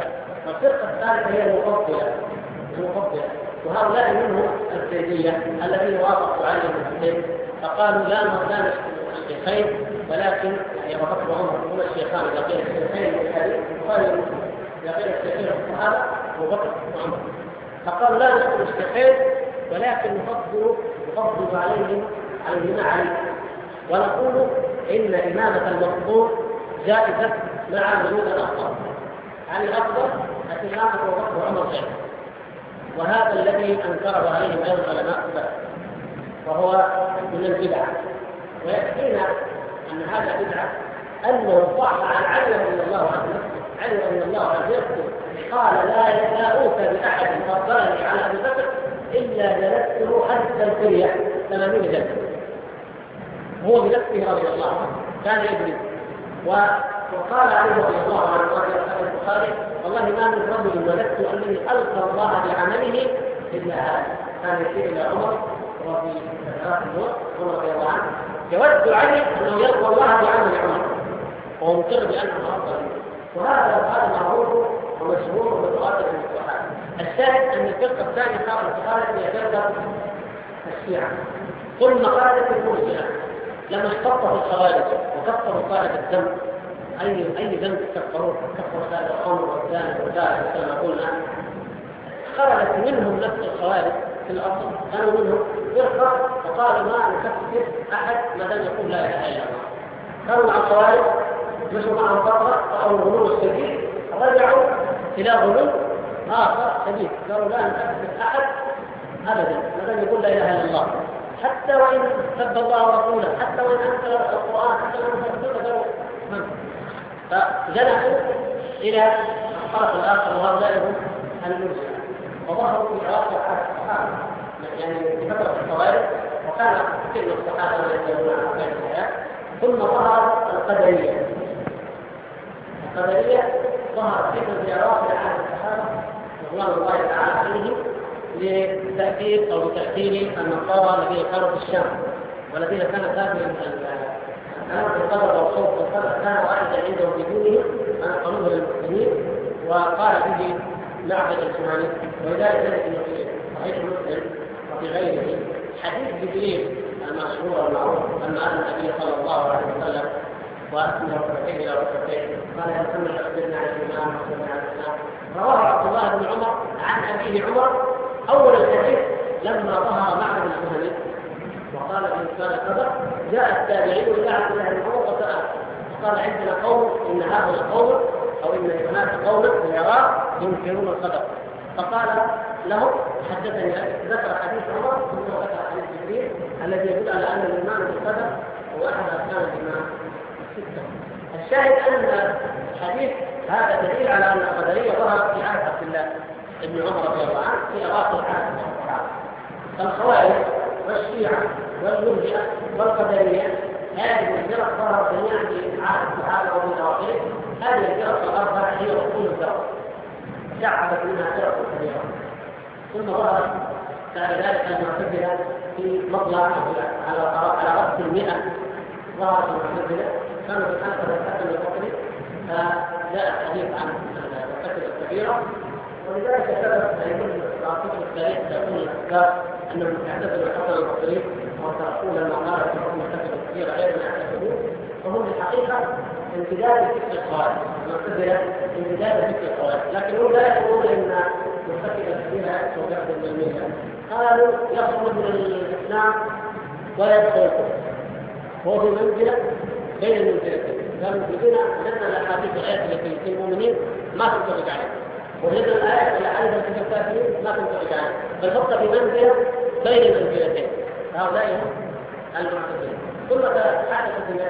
[SPEAKER 1] والفرقة الثالثة هي المفضلة، وهؤلاء منهم الزيدية الذين وافقوا عليهم الحسين فقالوا لا نشكل الشيخين، ولكن يعني أبو بكر وعمر هما الشيخان إذا قيل الشيخين في الحديث البخاري إذا قيل الشيخين في الصحابة أبو بكر وعمر، فقالوا لا نشكل الشيخين ولكن نفضل عليهما علي، ونقول إن إمامة المفضول جائزة مع وجود الأفضل، يعني الأفضل الإمامة أبو بكر وعمر خير. وهذا الذي أنكره عليهم أيضا علماء السلف وهو من البدع. ويكفينا أن هذا بدعة أنه صح عن علي رضي الله عنه، علي رضي الله عنه يقول قال لا أوتى بأحد فضلني على أبي بكر إلا جلسته حتى الكرية 80 جلسة. هو بنفسه رضي الله عنه كان يجلس، وقال عليه رضي الله عنه في البخاري والله ما من رجل ولدت أنني ألقى الله بعمله إلا هذا. كان يشير إلى عمر وفي ثلاث النور عمر رضي الله عنه يود عليه أنه يلقى الله بعمل عمر وهو مقر بأنه أفضل، وهذا معروف ومشهور ومتواتر في الصحابة. الشاهد أن الفرقة الثانية قالت هي فرقة الشيعة، ثم قالت المرجئة لما اشتطوا الخوارج وكفروا صاحب الذنب أي ذنب كفروه، كفروا صاحب الخمر والزاني والزاني كما قلنا، خرجت منهم نفس الخوارج في الأصل، كانوا منهم فرقة وقالوا ما نكفر أحد ما دام يقول لا إله إلا الله. كانوا مع الخوارج مشوا معهم فترة أو الغلو الشديد، رجعوا إلى غلو آخر شديد، قالوا لا نكفر أحد أبدا ما دام يقول لا إله إلا الله، حتى وإن سب الله ورسوله، حتى وإن أنزل القرآن، حتى وإن أنزل فجنحوا إلى الطرف الآخر وهؤلاء هم المرجئة، وظهروا في عواقب الصحابة يعني في فترة الخوارج، وكان كثير من الصحابة يتبعون عن الحياة. ثم ظهر القدرية ظهرت في عواقب عن الصحابة رضوان الله تعالى عليهم لتأثير أو لتأثير النصارى الذين كانوا في الشام والذين كانوا تابعين القدر والخوف والقدر كان واحدا عندهم في دينهم أن قالوه للمسلمين، وقال به معبد الشمالي. ولذلك نجد في صحيح مسلم وفي غيره حديث جبريل المشهور المعروف أن النبي صلى الله عليه وسلم وأسمى ركعتين إلى ركعتين قال يا محمد أخبرنا عن الإيمان وأخبرنا عن الإسلام. رواه عبد الله بن عمر عن أبيه عمر أول الحديث لما ظهر معبد الشمالي وقال إن كان كذا جاء التابعين إلى عبد الله بن عمر وسأل وقال عندنا قوم إن هؤلاء القوم أو إن هناك قوم في العراق ينكرون القدر، فقال له حدثني ذكر حديث عمر ثم ذكر حديث جبريل الذي يدل على أن الإيمان بالقدر هو أحد أركان الإيمان الستة. الشاهد أن الحديث هذا دليل على أن القدرية ظهرت في عهد عبد الله بن عمر رضي الله عنه في أواخر عهد الصحابة. الخوارج والشيعة والمرجئة والقدرية هذه الفرق ظهرت جميعا في عهد الصحابة ومن أواخره. هذه الفرق الأربعة هي أصول الفرق، شعبت منها فرق كبيرة. ثم ظهرت بعد ذلك المعتزلة في مطلع على رأس 100 ظهرت المعتزلة كانوا في الحلقة الحسن البصري، فجاء الحديث عن المعتزلة الكبيرة. ولذلك ثبت أيضا في التاريخ تكون الأفكار أن المعتزلة الحسن البصري وتقول المقالة في حكم المعتزلة الكبيرة غير من يعتقدون، وهم الحقيقة امتداد فكر الخوارج. المعتزلة امتداد فكر الخوارج، لكن هم لا يقولون ان مرتكب الكبيرة يكفر بعد المية، قالوا يخرج من الاسلام ولا يدخل الكفر، وهو في منزلة بين المنزلتين. قالوا بدنا لنا الاحاديث الايات التي في المؤمنين ما تنطبق عليه، ولنا الايات اللي عليها في الكافرين ما تنطبق عليه، بل فقط في منزلة بين المنزلتين. هؤلاء هم المعتزلة. ثم حدثت الناس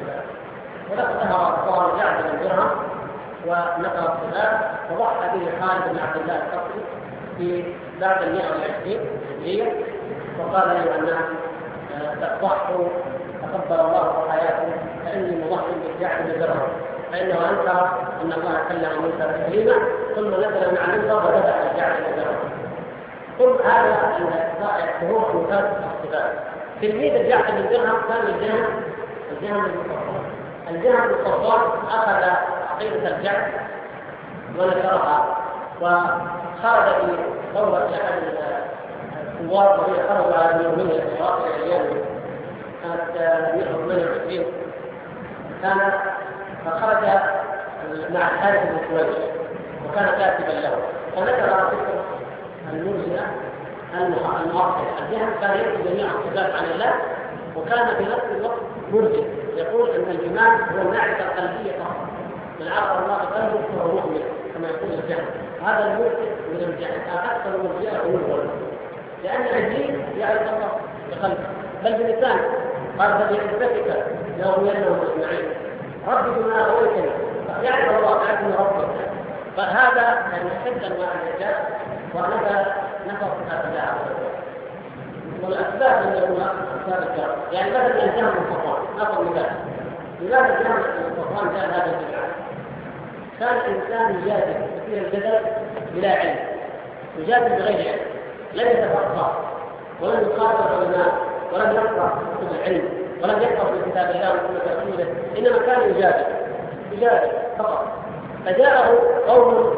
[SPEAKER 1] ولقد ظهر جعد بن درهم ونقل الصلاة وضحى به خالد بن عبد الله القصري في بعد 120 هجرية، وقال له أنها ضحوا تقبل الله حياته فإني مضحي بجعد بن درهم، فإنه أنكر أن الله كلم موسى تكليما ثم نزل مع المنبر وذبح جعد بن درهم. ثم هذا الظهور ممتاز الاختلاف. تلميذ الجعد بن درهم كان الجهم الجهم الصفوان أخذ عقيدة الجعد ونشرها وخرج في ثورة أحد الثوار وهي خرج على اليومية في واقع الأيام كانت 128 كان فخرج مع الحارث بن سويد وكان كاتبا له فذكر فكرة المرجئة المعطلة. الجهم كان يكتب جميع الصفات عن الله وكان في نفس الوقت مرجئ يقول أن الإيمان هو الناعمة القلبية فقط من عرف الله قلبه فهو مؤمن كما يقول الجهم. هذا المرجئ من الجهم أكثر مرجئة أول لأن الدين يعرف الله بقلبه بل بلسانه قال فبعزتك لأغوينهم أجمعين رب بما أغويتني يعرف الله يعرف ربك. فهذا يعني حد أنواع الرجاء ونفى صفات الله عز وجل. والأسباب أن يكون أسباب الجهل يعني مثلا الجهل من صفوان أفضل مثال. لماذا الجهل من صفوان كان هذا الجهل؟ كان الإنسان يجادل كثير الجدل بلا علم يجادل بغير علم لم يتفقه ولم يقاتل العلماء ولم يقرأ كتب العلم ولم يقرأ في كتاب الله وسنة رسوله إنما كان يجادل فقط. فجاءه قوم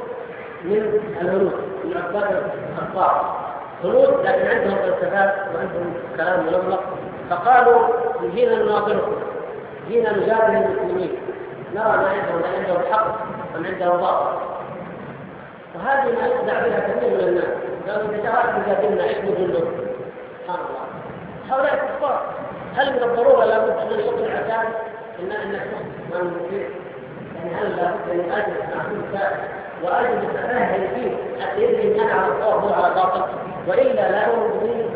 [SPEAKER 1] من الملوك من عباد الأخبار هنود لكن عندهم فلسفات وعندهم كلام ملمق فقالوا جينا نناظركم جينا نجادل المسلمين نرى ما عندهم حق أم عندهم باطل. وهذه ما يخدع بها كثير من الناس قالوا إذا جاءت تجادلنا إيش نقول سبحان الله هؤلاء الكفار. هل من الضرورة لابد أن يقنع عشان إنك ما نقول يعني هل لابد أن أجلس مع كل سائل وأجل أتفهم فيه حتى يدري أن أنا على الصواب هو على باطل وإلا لا هو مدين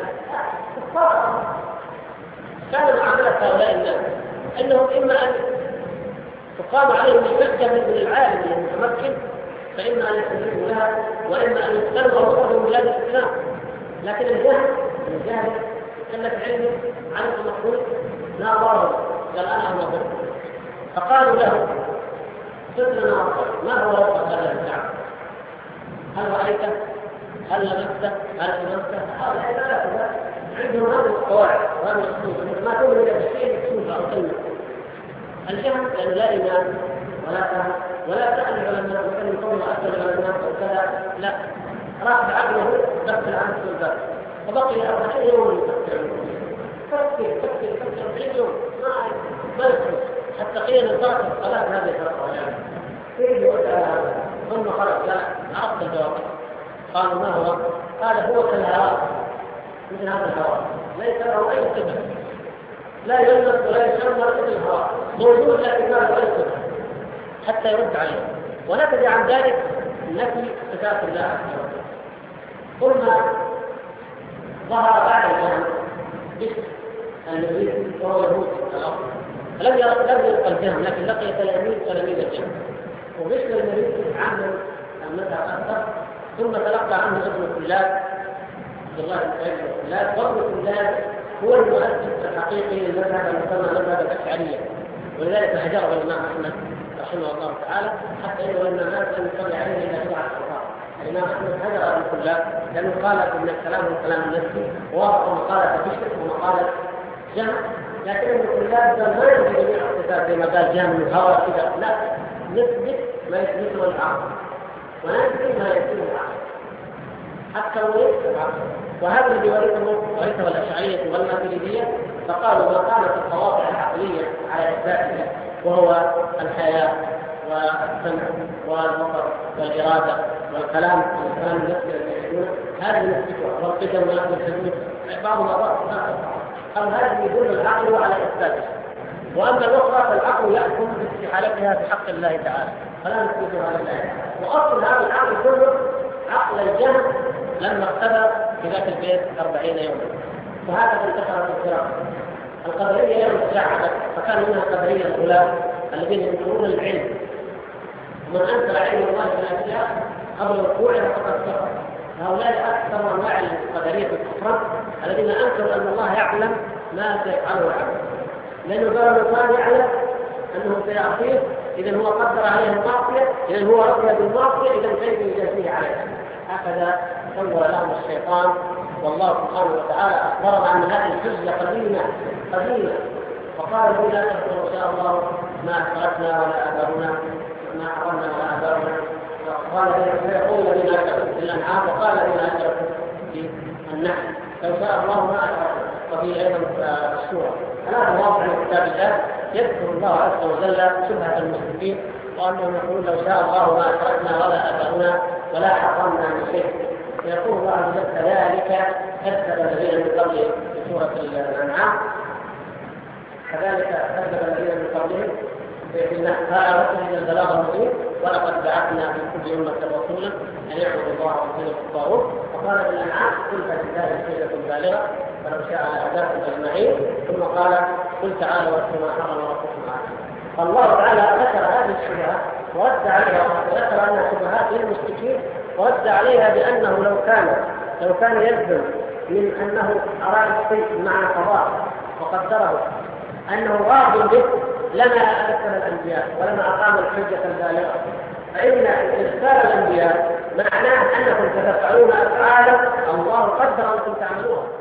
[SPEAKER 1] كفار. كان معاملة هؤلاء الناس أنهم إما أن تقام عليهم الحجة من العالم المتمكن فإما أن يستجيبوا لها وإما أن يستلموا رسولهم بلاد الإسلام. لكن الجاهل كلف علمه عن المخلوق ناظرهم قال أنا أنظر فقالوا له سيدنا ما هو ربك هذا الشعب؟ هل رأيته؟ هل لمسته؟ هل أمسته؟ هؤلاء ثلاثة عندهم هذه القواعد وهذه الأصول ما تؤمن إلى الشيء مكتوب أو كلمة. الجهل لأنه لا إيمان ولا فهم ولا سأل العلماء وكان يقول أسأل العلماء وكذا لا راح بعقله دخل عن السلطات فبقي 40 يوم يفكر 40 يوم ما يفكر حتى قيل الفرق الصلاة هذه الفرق يعني كيف يقول ثم خرج لا عرفت الجواب قالوا ما هو؟ قال هو كالهواء مثل هذا الهواء ليس له أي صفة لا يلمس ولا يشمر مثل الهواء موجود لكن ما له أي صفة حتى يرد عليه. ونتج عن ذلك نفي صفات الله عز وجل. ثم ظهر بعد الجهل بشر النبي وهو يهود الأرض لم يلقى الجهم لكن لقي تلاميذ الجهم وبشر النبي عمل المذهب أكثر ثم تلقى عنه ابن كلاب عبد الله بن سعيد بن كلاب وابن كلاب هو المؤسس الحقيقي للمذهب المسمى مذهب الأشعرية ولذلك هجره الإمام أحمد رحمه الله تعالى حتى إنه لما مات لم يصلي عليه إلا 7 أشهر. الإمام أحمد هجر ابن كلاب لأنه قال إن الكلام هو كلام النفسي ووافق مقالة بشر ومقالة جهم لكن ابن كلاب ما يجي جميع الصفات زي ما قال جهم الهوى كذا لا نثبت ما يثبته العقل ونثبت ما يثبته العقل حتى لو يثبت العقل. وهذا الذي ورثه الأشعرية والماتريدية فقالوا ما قامت القواطع العقلية على إثباتها وهو الحياة والسمع والبصر والإرادة والكلام النفسي الذي يحدونه هذه نثبتها والقدم والحدود بعضهم أضاف قال هذه يدل العقل على إثباته وأما الأخرى فالعقل يحكم باستحالتها بحق الله تعالى فلا نثبتها لله. وأصل هذا العقل كله عقل الجهل لما اختبر في ذاك البيت 40 يوما وهكذا انتشرت الفرق. القدرية يوم تشعبت فكان منها القدرية الغلاة الذين ينكرون العلم ومن أنكر علم الله بالأشياء قبل وقوعها فقد كفر. هؤلاء أكثر أنواع القدرية الكفر الذين أنكروا أن الله يعلم ما سيفعله العبد لأنه قالوا لو كان يعلم أنه سيعصيه إذا هو قدر عليه المعصية إذا هو رضي بالمعصية إذا كيف يجازيه عليها. هكذا سول لهم الشيطان والله سبحانه وتعالى أخبرنا أن هذه الحجة قديمة وقال لي لا تذكروا إن شاء الله ما أخرجنا ولا أباؤنا ما حرمنا ولا أباؤنا وقال سيقول الذين أشركوا في الأنعام وقال الذين أشركوا في النحل لو شاء الله ما أشركوا. وفي أيضا السورة هذا واضح من كتاب الله يذكر الله عز وجل شبهة المشركين وأنهم يقولون لو شاء الله ما أشركنا ولا آباؤنا ولا حرمنا من شيء. فيقول الله عز وجل كذلك كذب الذين من قبلهم في سورة الأنعام كذلك كذب الذين من قبلهم في النحل فأردت إلى البلاغ المبين ولقد بعثنا في كل أمة رسولا أن يعبدوا الله واجتنبوا الطاغوت. وقال في الأنعام قل فلله الحجة البالغة فلو شاء لهداكم أجمعين. ثم قال قل تعالوا واتلوا ما حرم ربكم عليكم. فالله تعالى ذكر هذه الشبهات ورد عليها وذكر أنها شبهات للمشركين ورد عليها بأنه لو كان يلزم من أنه أراد الشيء بمعنى قضاء وقدره أنه راض به لما أرسل الأنبياء ولما أقام الحجة البالغة. فإن إرسال الأنبياء معناه أنكم ستفعلون أفعالا الله قدر أنكم تعملوها